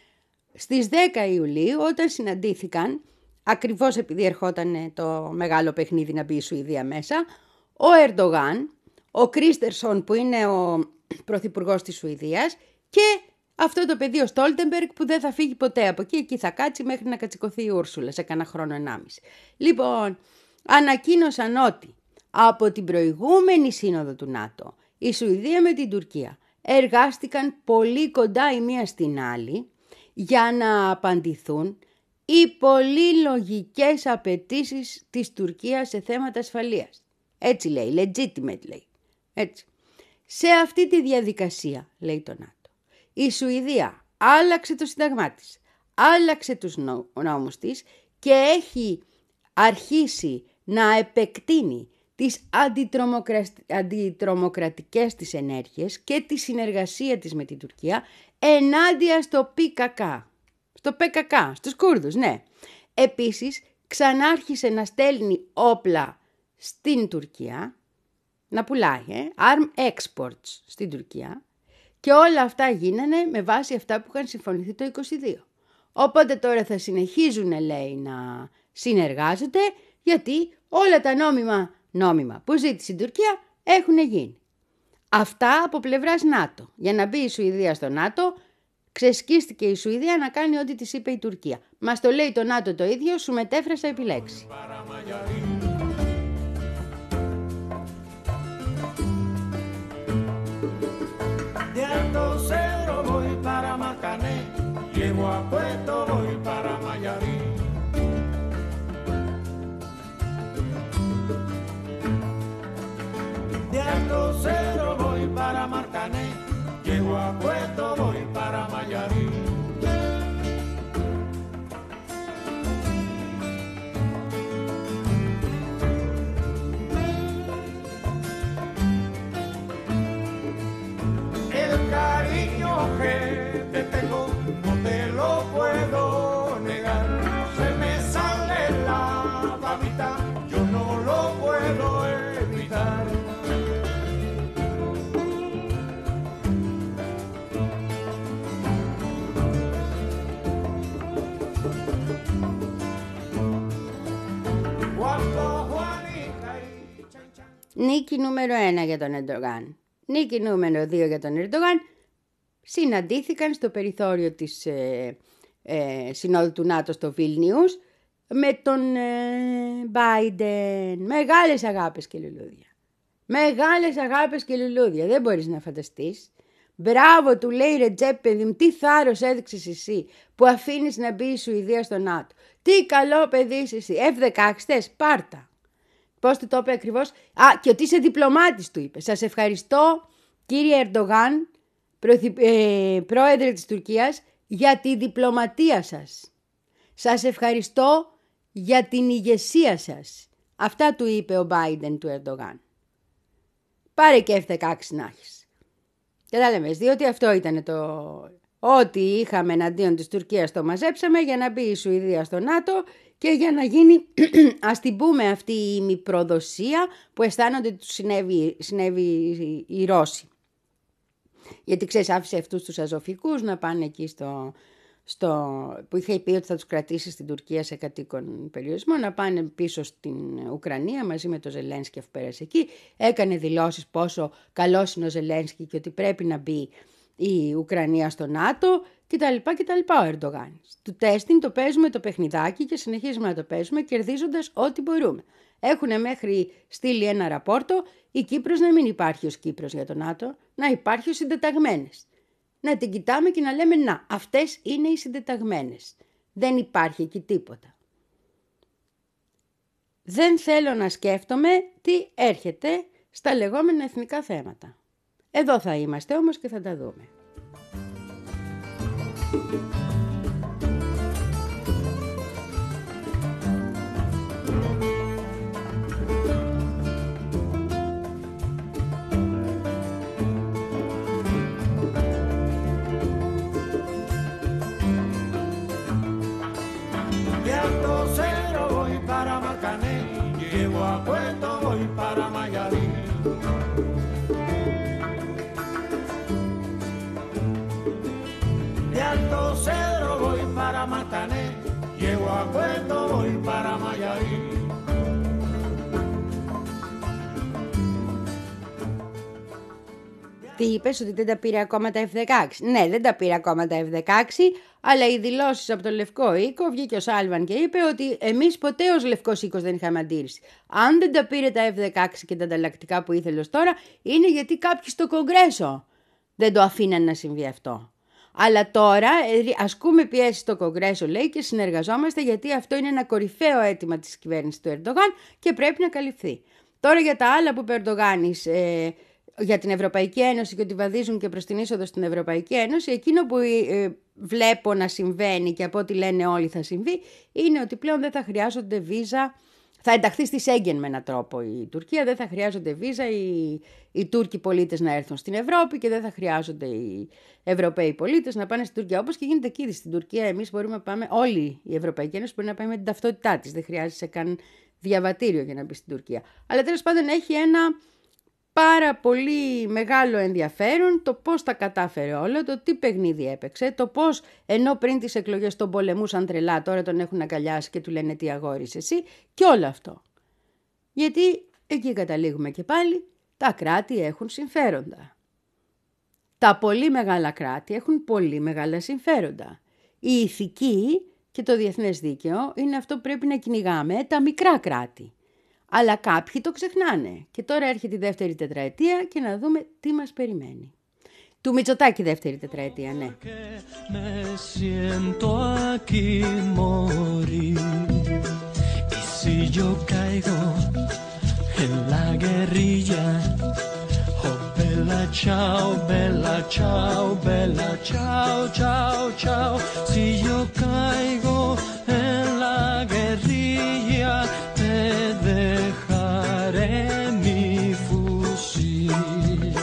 στις δέκα Ιουλίου, όταν συναντήθηκαν, ακριβώς επειδή ερχόταν το μεγάλο παιχνίδι να μπει η Σουηδία μέσα, ο Ερντογάν, ο Κρίστερσον που είναι ο πρωθυπουργός της Σουηδίας και αυτό το παιδί ο Στόλτεμπεργκ που δεν θα φύγει ποτέ από εκεί, εκεί θα κάτσει μέχρι να κατσικωθεί η Ούρσουλα σε κανένα χρόνο ενάμιση. Λοιπόν, ανακοίνωσαν ότι από την προηγούμενη σύνοδο του ΝΑΤΟ η Σουηδία με την Τουρκία εργάστηκαν πολύ κοντά η μία στην άλλη για να απαντηθούν οι πολύ λογικές απαιτήσεις της Τουρκίας σε θέματα ασφαλείας. Έτσι λέει, legitimate λέει. Έτσι. Σε αυτή τη διαδικασία, λέει το ΝΑΤΟ, η Σουηδία άλλαξε το σύνταγμά της, άλλαξε τους νόμους της και έχει αρχίσει να επεκτείνει τις αντιτρομοκρατικές της ενέργειες και τη συνεργασία της με την Τουρκία ενάντια στο ΠΚΚ, στο ΠΚΚ, στους Κούρδους, ναι. Επίσης, ξανάρχισε να στέλνει όπλα στην Τουρκία, να πουλάει, ε, arm exports στην Τουρκία και όλα αυτά γίνανε με βάση αυτά που είχαν συμφωνηθεί το είκοσι δύο. Οπότε τώρα θα συνεχίζουν, λέει, να συνεργάζονται γιατί όλα τα νόμιμα, νόμιμα που ζήτησε η Τουρκία έχουν γίνει. Αυτά από πλευράς ΝΑΤΟ. Για να μπει η Σουηδία στο ΝΑΤΟ, ξεσκίστηκε η Σουηδία να κάνει ό,τι της είπε η Τουρκία. Μας το λέει το ΝΑΤΟ το ίδιο, σου μετέφρασα επιλέξει. Llego a Puerto, voy para Mayarí. De Alto Cero voy para Marcané. Llego a Puerto, voy para Mayarí. El cariño que te tengo no te lo puedo negar, se me sale la babita, yo no lo puedo evitar. Νίκη νούμερο ένα για τον Ερντογάν. Νίκη νούμερο δύο για τον Ερντογάν. Συναντήθηκαν στο περιθώριο της ε, ε, Συνόδου του ΝΑΤΟ στο Βίλνιους με τον Μπάιντεν. Ε, Μεγάλες αγάπες και λουλούδια. Μεγάλες αγάπες και λουλούδια. Δεν μπορείς να φανταστείς. Μπράβο, του λέει, Ρετζέπ, παιδί μου, τι θάρρος έδειξες εσύ που αφήνεις να μπει η Σουηδία στο ΝΑΤΟ. Τι καλό παιδί είσαι εσύ. εφ δεκαέξι θες, πάρτα. Πώς του το είπε ακριβώς? Α, και ότι είσαι διπλωμάτης, του είπε. Σας ευχαριστώ, κύριε Ερντογάν, Πρωθυ... ε, πρόεδρε της Τουρκίας, για τη διπλωματία σας. Σας ευχαριστώ για την ηγεσία σας. Αυτά του είπε ο Biden του Ερντογάν. Πάρε και εφ δεκαέξι να έχεις. Κατάλαβες, διότι αυτό ήταν το... Ό,τι είχαμε εναντίον της Τουρκίας το μαζέψαμε για να μπει η Σουηδία στο ΝΑΤΟ και για να γίνει, ας την πούμε, αυτή η ημιπροδοσία που αισθάνονται ότι τους συνέβη, συνέβη οι Ρώσοι. Γιατί ξέρεις, άφησε αυτούς τους αζωφικούς να πάνε εκεί στο, στο, που είχε πει ότι θα τους κρατήσει στην Τουρκία σε κατοίκον περιορισμό, να πάνε πίσω στην Ουκρανία μαζί με το Ζελένσκι αφού πέρασε εκεί. Έκανε δηλώσεις πόσο καλός είναι ο Ζελένσκι και ότι πρέπει να μπει η Ουκρανία στο ΝΑΤΟ κτλ. κτλ. Ο Ερντογάν. Του τέστην το παίζουμε το παιχνιδάκι και συνεχίζουμε να το παίζουμε κερδίζοντας ό,τι μπορούμε. Έχουν μέχρι στείλει ένα ραπόρτο η Κύπρος να μην υπάρχει ως Κύπρος για το ΝΑΤΟ, να υπάρχει ως συντεταγμένες. Να την κοιτάμε και να λέμε να, αυτές είναι οι συντεταγμένες. Δεν υπάρχει εκεί τίποτα. Δεν θέλω να σκέφτομαι τι έρχεται στα λεγόμενα εθνικά θέματα. Εδώ θα είμαστε όμως και θα τα δούμε. De Alto Cero voy para Marcané, llego a Puerto, voy para Mayarí. De Alto Cedro voy para Marcané, llego a Puerto, voy para Mayarí. Τι είπες, ότι δεν τα πήρε ακόμα τα εφ δεκαέξι? Ναι, δεν τα πήρε ακόμα τα εφ δεκαέξι, αλλά οι δηλώσεις από το Λευκό Οίκο, βγήκε ο Σάλβαν και είπε ότι εμείς ποτέ ως Λευκός Οίκος δεν είχαμε αντίρρηση. Αν δεν τα πήρε τα εφ δεκαέξι και τα ανταλλακτικά που ήθελε ως τώρα, είναι γιατί κάποιοι στο Κογκρέσο δεν το αφήναν να συμβεί αυτό. Αλλά τώρα ασκούμε πιέσει στο Κογκρέσο, λέει, και συνεργαζόμαστε γιατί αυτό είναι ένα κορυφαίο αίτημα της κυβέρνησης του Ερντογάν και πρέπει να καλυφθεί. Τώρα για τα άλλα που είπε ο Ερντογάνης, ε, για την Ευρωπαϊκή Ένωση και ότι βαδίζουν και προς την είσοδο στην Ευρωπαϊκή Ένωση, εκείνο που ε, βλέπω να συμβαίνει και από ό,τι λένε όλοι θα συμβεί, είναι ότι πλέον δεν θα χρειάζονται βίζα. Θα ενταχθεί στη Σέγγεν με έναν τρόπο η Τουρκία, δεν θα χρειάζονται βίζα οι, οι Τούρκοι πολίτες να έρθουν στην Ευρώπη και δεν θα χρειάζονται οι Ευρωπαίοι πολίτες να πάνε στην Τουρκία. Όπως και γίνεται και ήδη στην Τουρκία, εμείς μπορούμε να πάμε, όλη η Ευρωπαϊκή Ένωση μπορεί να πάει με την ταυτότητά της, δεν χρειάζεται καν διαβατήριο για να μπει στην Τουρκία. Αλλά τέλος πάντων έχει ένα πάρα πολύ μεγάλο ενδιαφέρον το πώς τα κατάφερε όλο, το τι παιχνίδι έπαιξε, το πώς ενώ πριν τις εκλογές τον πολεμούσαν τρελά, τώρα τον έχουν αγκαλιάσει και του λένε τι αγόρις εσύ και όλο αυτό. Γιατί εκεί καταλήγουμε και πάλι, τα κράτη έχουν συμφέροντα. Τα πολύ μεγάλα κράτη έχουν πολύ μεγάλα συμφέροντα. Η ηθική και το διεθνές δίκαιο είναι αυτό που πρέπει να κυνηγάμε τα μικρά κράτη. Αλλά κάποιοι το ξεχνάνε. Και τώρα έρχεται η δεύτερη τετραετία και να δούμε τι μας περιμένει. Του Μητσοτάκη δεύτερη τετραετία, ναι. Me siento aquí morir. Y si yo caigo en la guerrilla, oh bella ciao, bella ciao, bella ciao, ciao, ciao. Si yo caigo en la guerrilla, te dejaré mi fusil.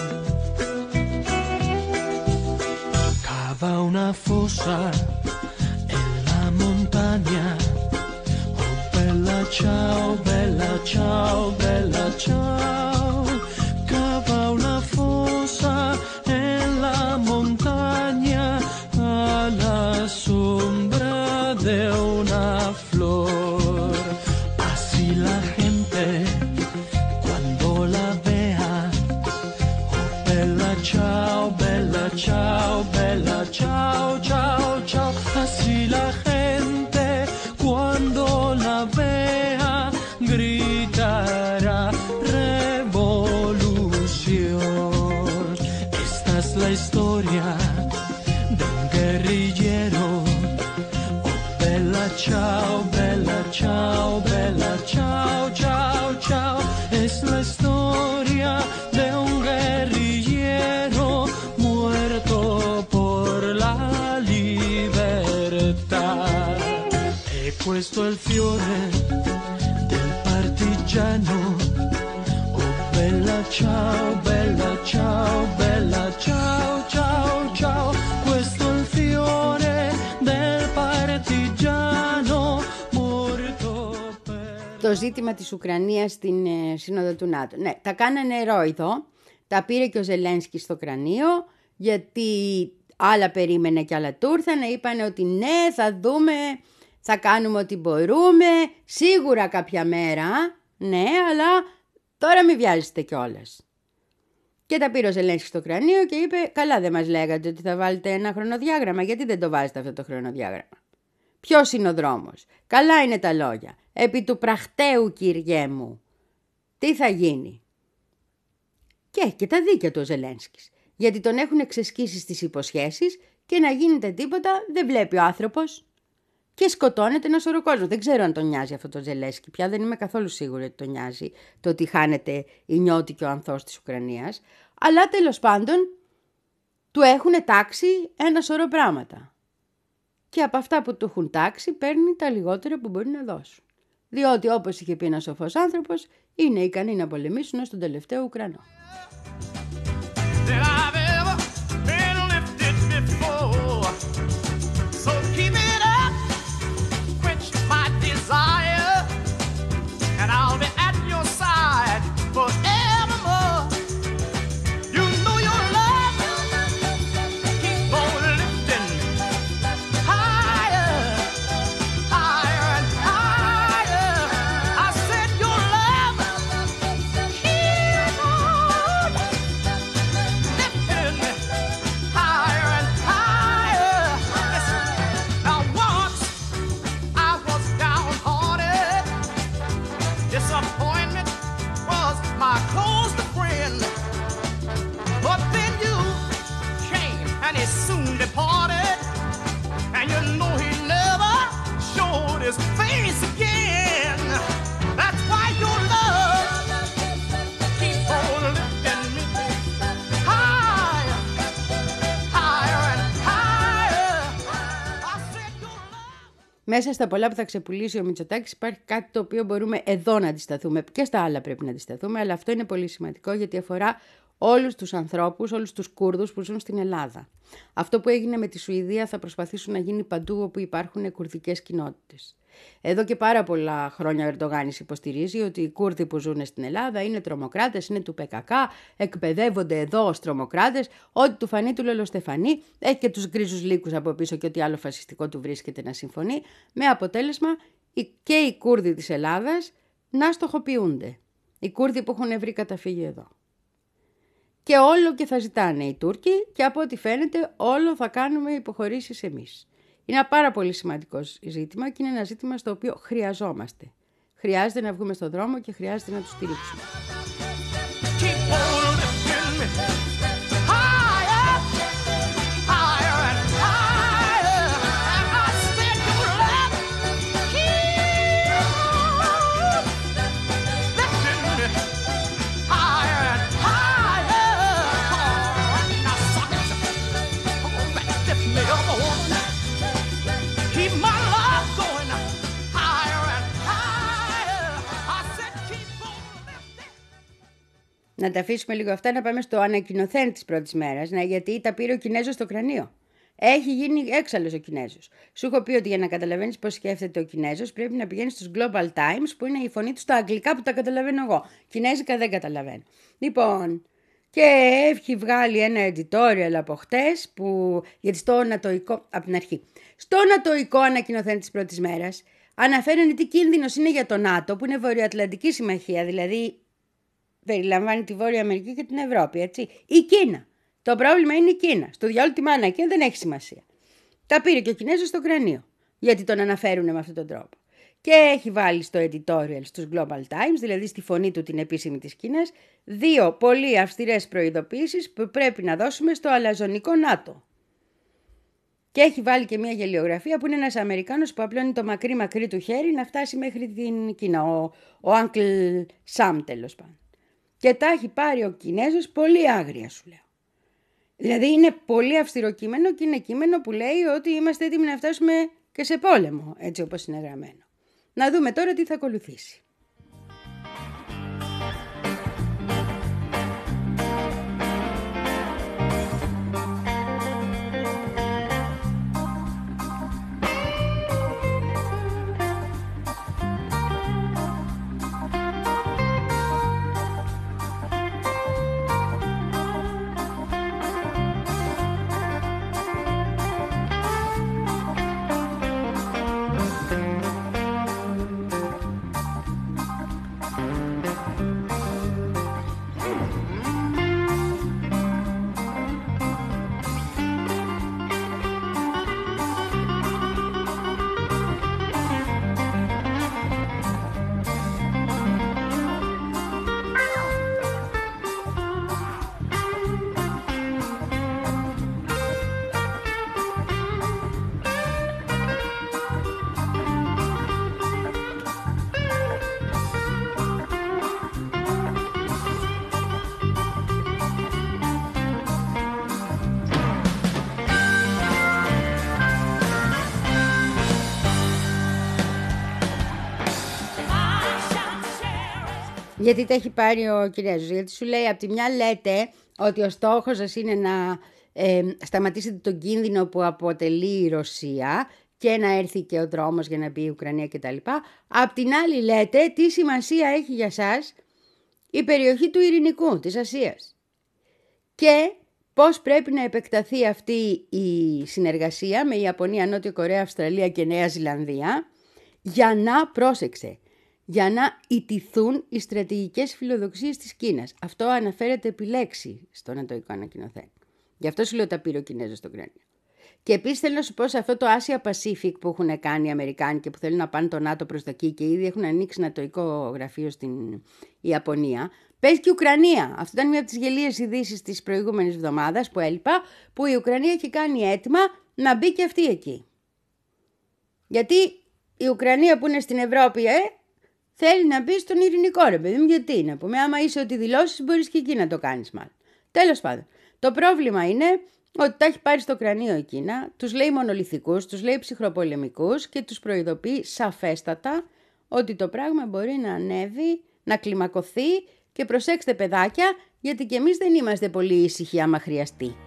Cava una fosa en la montaña. Oh bella ciao, bella ciao, bella ciao. Cava una fosa en la montaña a la sombra de una flor. Así la gente cuando la vea, oh bella ciao, bella ciao, bella ciao, ciao, ciao. Así la gente cuando la vea gritará revolución. Esta es la historia de un guerrillero. Oh bella ciao, bella ciao, bella ciao, ciao, ciao. Es la historia de un guerrillero muerto questo è il fiore del partigiano. Oh bella ciao, bella ciao, bella ciao, ciao, ciao. Questo è il fiore del partigiano morto per... Το ζήτημα της Ουκρανίας στην ε, Σύνοδο του ΝΑΤΟ. Ναι, τα κάνανε ερόιδο. Τα πήρε και ο Ζελένσκι στο κρανίο, γιατί άλλα περίμενε και άλλα του ήρθανε. Είπανε ότι ναι, θα δούμε, θα κάνουμε ό,τι μπορούμε, σίγουρα κάποια μέρα, ναι, αλλά τώρα μην βιάζεστε κιόλας. Και τα πήρε ο Ζελένσκι στο κρανίο και είπε, καλά δεν μας λέγατε ότι θα βάλετε ένα χρονοδιάγραμμα, γιατί δεν το βάζετε αυτό το χρονοδιάγραμμα. Ποιος είναι ο δρόμος, καλά είναι τα λόγια, επί του πραχταίου Κυριέ μου, τι θα γίνει. Και έχει και τα δίκαια του ο Ζελένσκης, γιατί τον έχουν εξεσκίσει στις υποσχέσεις και να γίνεται τίποτα δεν βλέπει ο άνθρωπος και σκοτώνεται ένα σωρό κόσμο. Δεν ξέρω αν τον νοιάζει αυτό το Ζελένσκι πια, δεν είμαι καθόλου σίγουρη ότι τον νοιάζει το ότι χάνεται η νιώτη και ο ανθός της Ουκρανίας, αλλά τέλος πάντων του έχουν τάξει ένα σωρό πράγματα. Και από αυτά που του έχουν τάξει παίρνει τα λιγότερα που μπορεί να δώσουν. Διότι όπως είχε πει ένας σοφός άνθρωπος, είναι ικανοί να πολεμήσουν ως τον τελευταίο Ουκρανό. That I've ever been lifted before. So keep it up, quench my desire, and I'll be at your side forevermore. You know your love keep on lifting higher, higher and higher. I said your love keep on lifting higher and higher. Listen, now once I was downhearted, disappointment was my closest friend. But then you came and he soon departed, and you know he never showed his face again. That's why your love keep on lifting me higher, higher and higher. I said your love. Μέσα στα πολλά που θα ξεπουλήσει ο Μητσοτάκης υπάρχει κάτι το οποίο μπορούμε εδώ να αντισταθούμε, και στα άλλα πρέπει να αντισταθούμε, αλλά αυτό είναι πολύ σημαντικό γιατί αφορά όλους τους ανθρώπους, όλους τους Κούρδους που ζουν στην Ελλάδα. Αυτό που έγινε με τη Σουηδία θα προσπαθήσουν να γίνει παντού όπου υπάρχουν κουρδικές κοινότητες. Εδώ και πάρα πολλά χρόνια ο Ερντογάνης υποστηρίζει ότι οι Κούρδοι που ζουν στην Ελλάδα είναι τρομοκράτες, είναι του ΠΚΚ, εκπαιδεύονται εδώ ως τρομοκράτες, ό,τι του φανεί του λολοστεφανεί, έχει και τους γκρίζους λύκους από πίσω και ό,τι άλλο φασιστικό του βρίσκεται να συμφωνεί, με αποτέλεσμα και οι Κούρδοι της Ελλάδας να στοχοποιούνται. Οι Κούρδοι που έχουν βρει καταφύγιο εδώ. Και όλο και θα ζητάνε οι Τούρκοι και από ό,τι φαίνεται όλο θα κάνουμε υποχωρήσεις εμείς. Είναι ένα πάρα πολύ σημαντικό ζήτημα και είναι ένα ζήτημα στο οποίο χρειαζόμαστε. Χρειάζεται να βγούμε στον δρόμο και χρειάζεται να τους στηρίξουμε. Keep on lifting me higher, higher and higher. And I said your love keep on lifting me higher and higher. Oh, now suck it. Come on back, lift me up. Keep my love going higher and higher. I said keep on lifting. Να τα αφήσουμε λίγο αυτά, να πάμε στο ανακοινωθέν της πρώτης μέρας, ναι, γιατί τα πήρε ο Κινέζος στο κρανίο. Έχει γίνει έξαλλος ο Κινέζος. Σου έχω πει ότι για να καταλαβαίνεις πώς σκέφτεται ο Κινέζος πρέπει να πηγαίνεις στους Global Times, που είναι η φωνή του στα αγγλικά που τα καταλαβαίνω εγώ. Κινέζικα δεν καταλαβαίνω. Λοιπόν, και έχει βγάλει ένα editorial από χτες, που, γιατί στο νατοϊκό, από την αρχή, στο νατοϊκό ανακοινωθέν της πρώτης μέρας αναφέρεται τι κίνδυνος είναι για το ΝΑΤΟ, που είναι Βορειοατλαντική Συμμαχία, δηλαδή περιλαμβάνει τη Βόρεια Αμερική και την Ευρώπη, έτσι. Η Κίνα. Το πρόβλημα είναι η Κίνα. Στο διάλογο τη μάνα Κίνα δεν έχει σημασία. Τα πήρε και ο Κινέζος στο κρανίο, γιατί τον αναφέρουν με αυτόν τον τρόπο. Και έχει βάλει στο editorial στους Global Times, δηλαδή στη φωνή του την επίσημη της Κίνας, δύο πολύ αυστηρές προειδοποιήσεις που πρέπει να δώσουμε στο αλαζονικό ΝΑΤΟ. Και έχει βάλει και μια γελιογραφία που είναι ένας Αμερικάνος που απλώνει το μακρύ μακρύ του χέρι να φτάσει μέχρι την Κίνα, ο, ο Uncle Sam τέλος πάντων. Και τα έχει πάρει ο Κινέζος πολύ άγρια, σου λέω. Δηλαδή είναι πολύ αυστηρό κείμενο και είναι κείμενο που λέει ότι είμαστε έτοιμοι να φτάσουμε και σε πόλεμο, έτσι όπως είναι γραμμένο. Να δούμε τώρα τι θα ακολουθήσει. Γιατί τα έχει πάρει ο Κινέζος. Γιατί σου λέει, από τη μια λέτε ότι ο στόχος σας είναι να ε, σταματήσετε τον κίνδυνο που αποτελεί η Ρωσία και να έρθει και ο δρόμος για να μπει η Ουκρανία κτλ. Απ' την άλλη λέτε τι σημασία έχει για σας η περιοχή του Ειρηνικού, της Ασίας. Και πώς πρέπει να επεκταθεί αυτή η συνεργασία με Ιαπωνία, Νότιο Κορέα, Αυστραλία και Νέα Ζηλανδία για να, πρόσεξε, για να ιτηθούν οι στρατηγικές φιλοδοξίες της Κίνας. Αυτό αναφέρεται επί λέξη στο ανατοϊκό ανακοινωθέν. Γι' αυτό σου λέω τα πήρε ο Κινέζος στον κράνιο. Και επίσης θέλω να σου πω σε αυτό το Asia Pacific που έχουν κάνει οι Αμερικάνοι και που θέλουν να πάνε το ΝΑΤΟ προς τα εκεί και ήδη έχουν ανοίξει ανατοϊκό γραφείο στην Ιαπωνία. Παίζει και η Ουκρανία. Αυτό ήταν μια από τις γελίες ειδήσεις της προηγούμενης εβδομάδας που έλειπα, που η Ουκρανία έχει κάνει έτοιμα να μπει και αυτή εκεί. Γιατί η Ουκρανία που είναι στην Ευρώπη, ε, θέλει να μπει στον Ειρηνικό, ρε παιδί μου, γιατί να πούμε, άμα είσαι ότι δηλώσεις μπορείς και εκεί να το κάνεις μάλλον. Τέλος πάντων, το πρόβλημα είναι ότι τα έχει πάρει στο κρανίο η Κίνα, τους λέει μονολιθικούς, τους λέει ψυχροπολεμικούς και τους προειδοποιεί σαφέστατα ότι το πράγμα μπορεί να ανέβει, να κλιμακωθεί και προσέξτε παιδάκια, γιατί και εμείς δεν είμαστε πολύ ήσυχοι άμα χρειαστεί.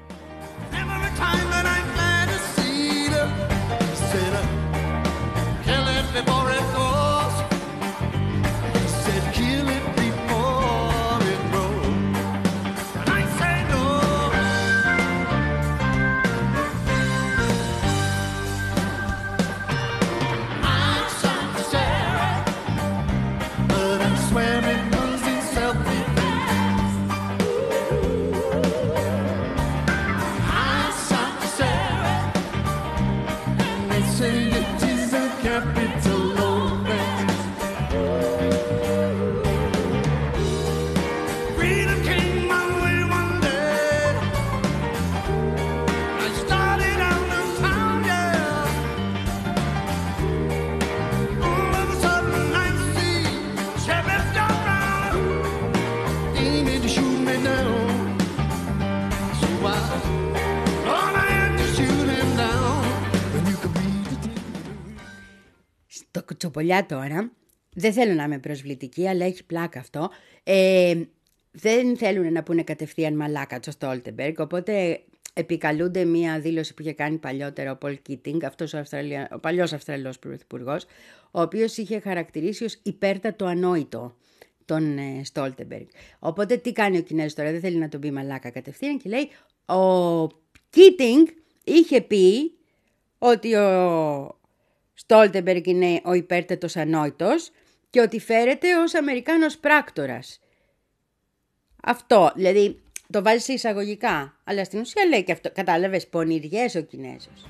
Το κουτσοπολιά τώρα, δεν θέλω να είμαι προσβλητική, αλλά έχει πλάκα αυτό. Ε, δεν θέλουν να πούνε κατευθείαν μαλάκα στο Στόλτεμπεργκ, οπότε επικαλούνται μία δήλωση που είχε κάνει παλιότερα ο Πολ Κίτινγκ, αυτός ο, Αυστραλια... ο παλιός Αυστραλός πρωθυπουργός, ο οποίος είχε χαρακτηρίσει ως υπέρτατο ανόητο τον ε, Στόλτεμπεργκ. Οπότε τι κάνει ο Κινέζος τώρα, δεν θέλει να τον πει μαλάκα κατευθείαν και λέει, ο Κίτινγκ είχε πει ότι ο Στόλτεμπεργκ είναι ο υπέρτατος ανόητος και ότι φέρεται ως Αμερικάνος πράκτορας. Αυτό, δηλαδή το βάζει σε εισαγωγικά, αλλά στην ουσία λέει και αυτό, κατάλαβες, πονηριές ο Κινέζος.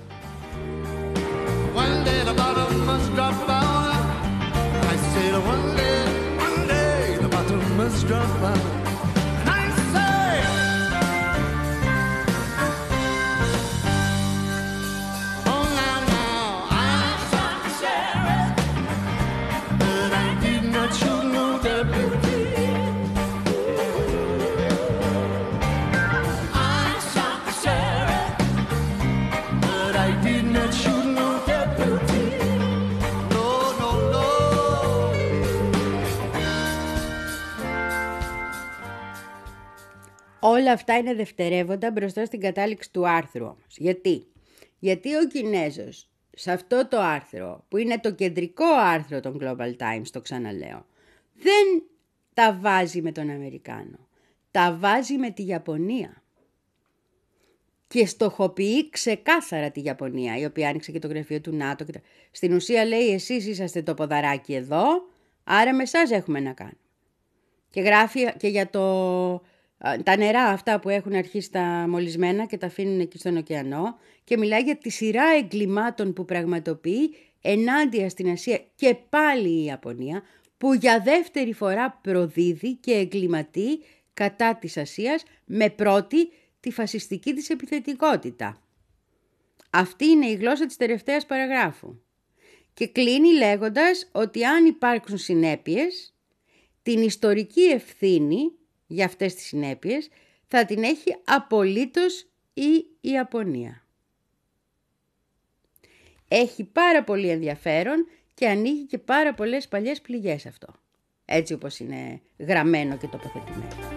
One day the bottom must drop out. I said one day, one day the bottom must drop out. No, no, no. Όλα αυτά είναι δευτερεύοντα μπροστά στην κατάληξη του άρθρου όμως. Γιατί? Γιατί ο Κινέζος σε αυτό το άρθρο, που είναι το κεντρικό άρθρο των Global Times, το ξαναλέω, δεν τα βάζει με τον Αμερικάνο, τα βάζει με τη Ιαπωνία. Και στοχοποιεί ξεκάθαρα τη Ιαπωνία, η οποία άνοιξε και το γραφείο του ΝΑΤΟ. Στην ουσία λέει, εσείς είσαστε το ποδαράκι εδώ, άρα με εσάς έχουμε να κάνουμε. Και γράφει και για το, τα νερά αυτά που έχουν αρχίσει τα μολυσμένα και τα αφήνουν εκεί στον ωκεανό, και μιλάει για τη σειρά εγκλημάτων που πραγματοποιεί ενάντια στην Ασία και πάλι η Ιαπωνία, που για δεύτερη φορά προδίδει και εγκληματεί κατά της Ασίας, με πρώτη τη φασιστική της επιθετικότητα. Αυτή είναι η γλώσσα της τελευταίας παραγράφου. Και κλείνει λέγοντας ότι αν υπάρξουν συνέπειες, την ιστορική ευθύνη για αυτές τις συνέπειες θα την έχει απολύτως η Ιαπωνία. Έχει πάρα πολύ ενδιαφέρον και ανοίγει και πάρα πολλές παλιές πληγές αυτό. Έτσι όπως είναι γραμμένο και τοποθετημένο.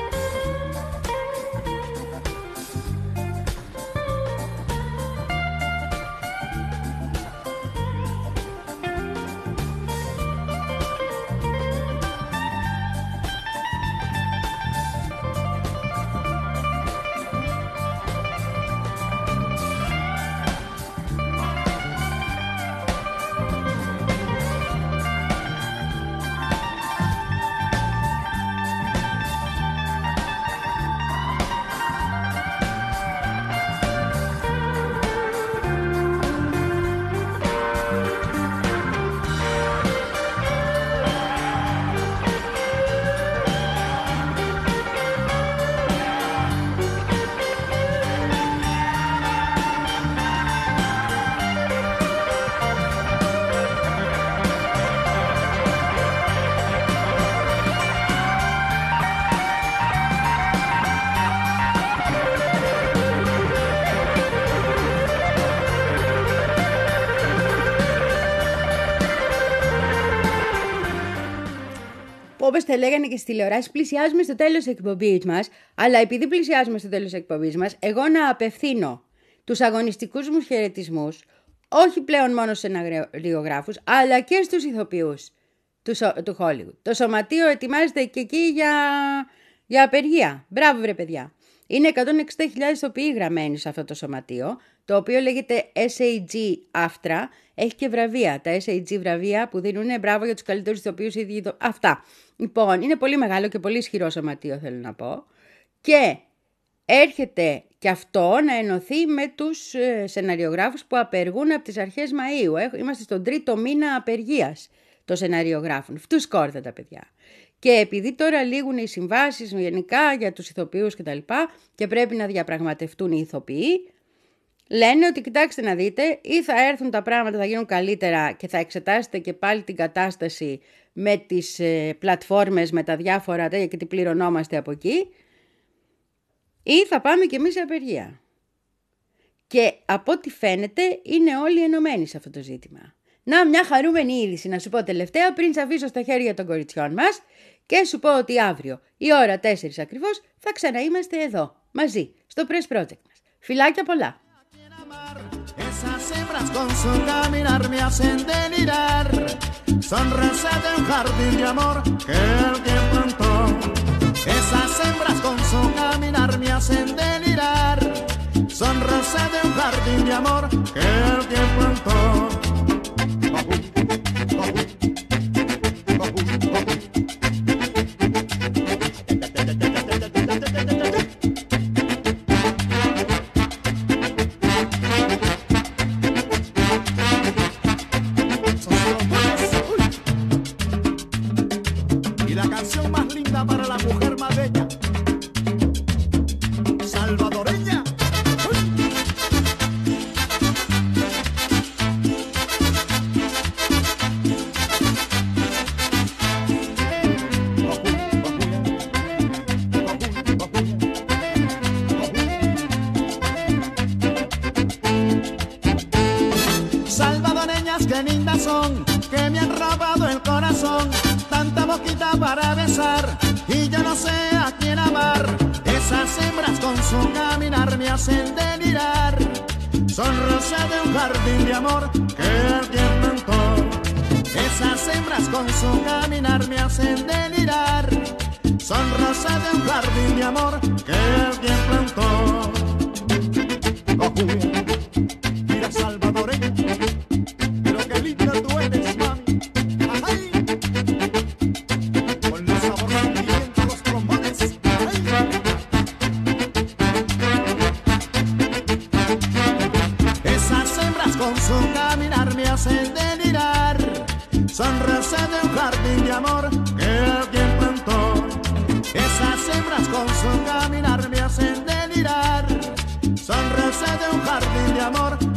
Όπως τα λέγανε και στις τηλεοράσεις, πλησιάζουμε στο τέλος της εκπομπής μας, αλλά επειδή πλησιάζουμε στο τέλος της εκπομπής μας, εγώ να απευθύνω τους αγωνιστικούς μου χαιρετισμούς, όχι πλέον μόνο στους σεναριογράφους, αλλά και στους ηθοποιούς του, του Hollywood. Το σωματείο ετοιμάζεται και εκεί για, για απεργία. Μπράβο βρε παιδιά. Είναι εκατόν εξήντα χιλιάδες ηθοποιοί γραμμένοι σε αυτό το σωματείο, το οποίο λέγεται ες έι τζι AFTRA. Έχει και βραβεία. Τα ες έι τζι βραβεία που δίνουν μπράβο για τους καλύτερους ηθοποιούς. Αυτά. Λοιπόν, είναι πολύ μεγάλο και πολύ ισχυρό σωματείο, θέλω να πω. Και έρχεται και αυτό να ενωθεί με τους ε, σεναριογράφους που απεργούν από τις αρχές Μαΐου. Είμαστε στον τρίτο μήνα απεργίας των σεναριογράφων. Φτούς κόρτα τα παιδιά. Και επειδή τώρα λήγουν οι συμβάσεις γενικά για τους ηθοποιούς κτλ. Και, και πρέπει να διαπραγματευτούν οι ηθοποιοί, λένε ότι κοιτάξτε να δείτε, ή θα έρθουν τα πράγματα, θα γίνουν καλύτερα και θα εξετάσετε και πάλι την κατάσταση με τις ε, πλατφόρμες, με τα διάφορα τέτοια και τι πληρωνόμαστε από εκεί, ή θα πάμε κι εμείς σε απεργία. Και από ό,τι φαίνεται είναι όλοι ενωμένοι σε αυτό το ζήτημα. Να, μια χαρούμενη είδηση να σου πω τελευταία πριν σε αφήσω στα χέρια των κοριτσιών μας και σου πω ότι αύριο η ώρα τέσσερις ακριβώς θα ξαναείμαστε εδώ, μαζί, στο Press Project μας. Φιλάκια πολλά! Esas hembras con su caminar me hacen delirar. Son rosas de un jardín de amor que el tiempo plantó. Esas hembras con su caminar me hacen delirar. Son rosas de un jardín de amor que el tiempo plantó. Para la mujer más bella, salvadoreña. Salvadoreñas que lindas son, que me han robado el corazón. Tanta boquita para besar y yo no sé a quién amar. Esas su caminar me hacen delirar. Son rosas de un jardín de amor que alguien plantó. Esas hembras con su caminar me hacen delirar. Son rosas de un jardín de amor que alguien plantó. Cojuya, mira salvadoreña, pero qué linda tú eres, mami. ¡Ay! Con los sabor sentimiento, los trombones. ¡Ay! Esas hembras con su caminar me hacen delirar. Son rosas de un jardín de amor que alguien plantó. Esas hembras con su caminar me hacen delirar. Son rosas de un jardín de amor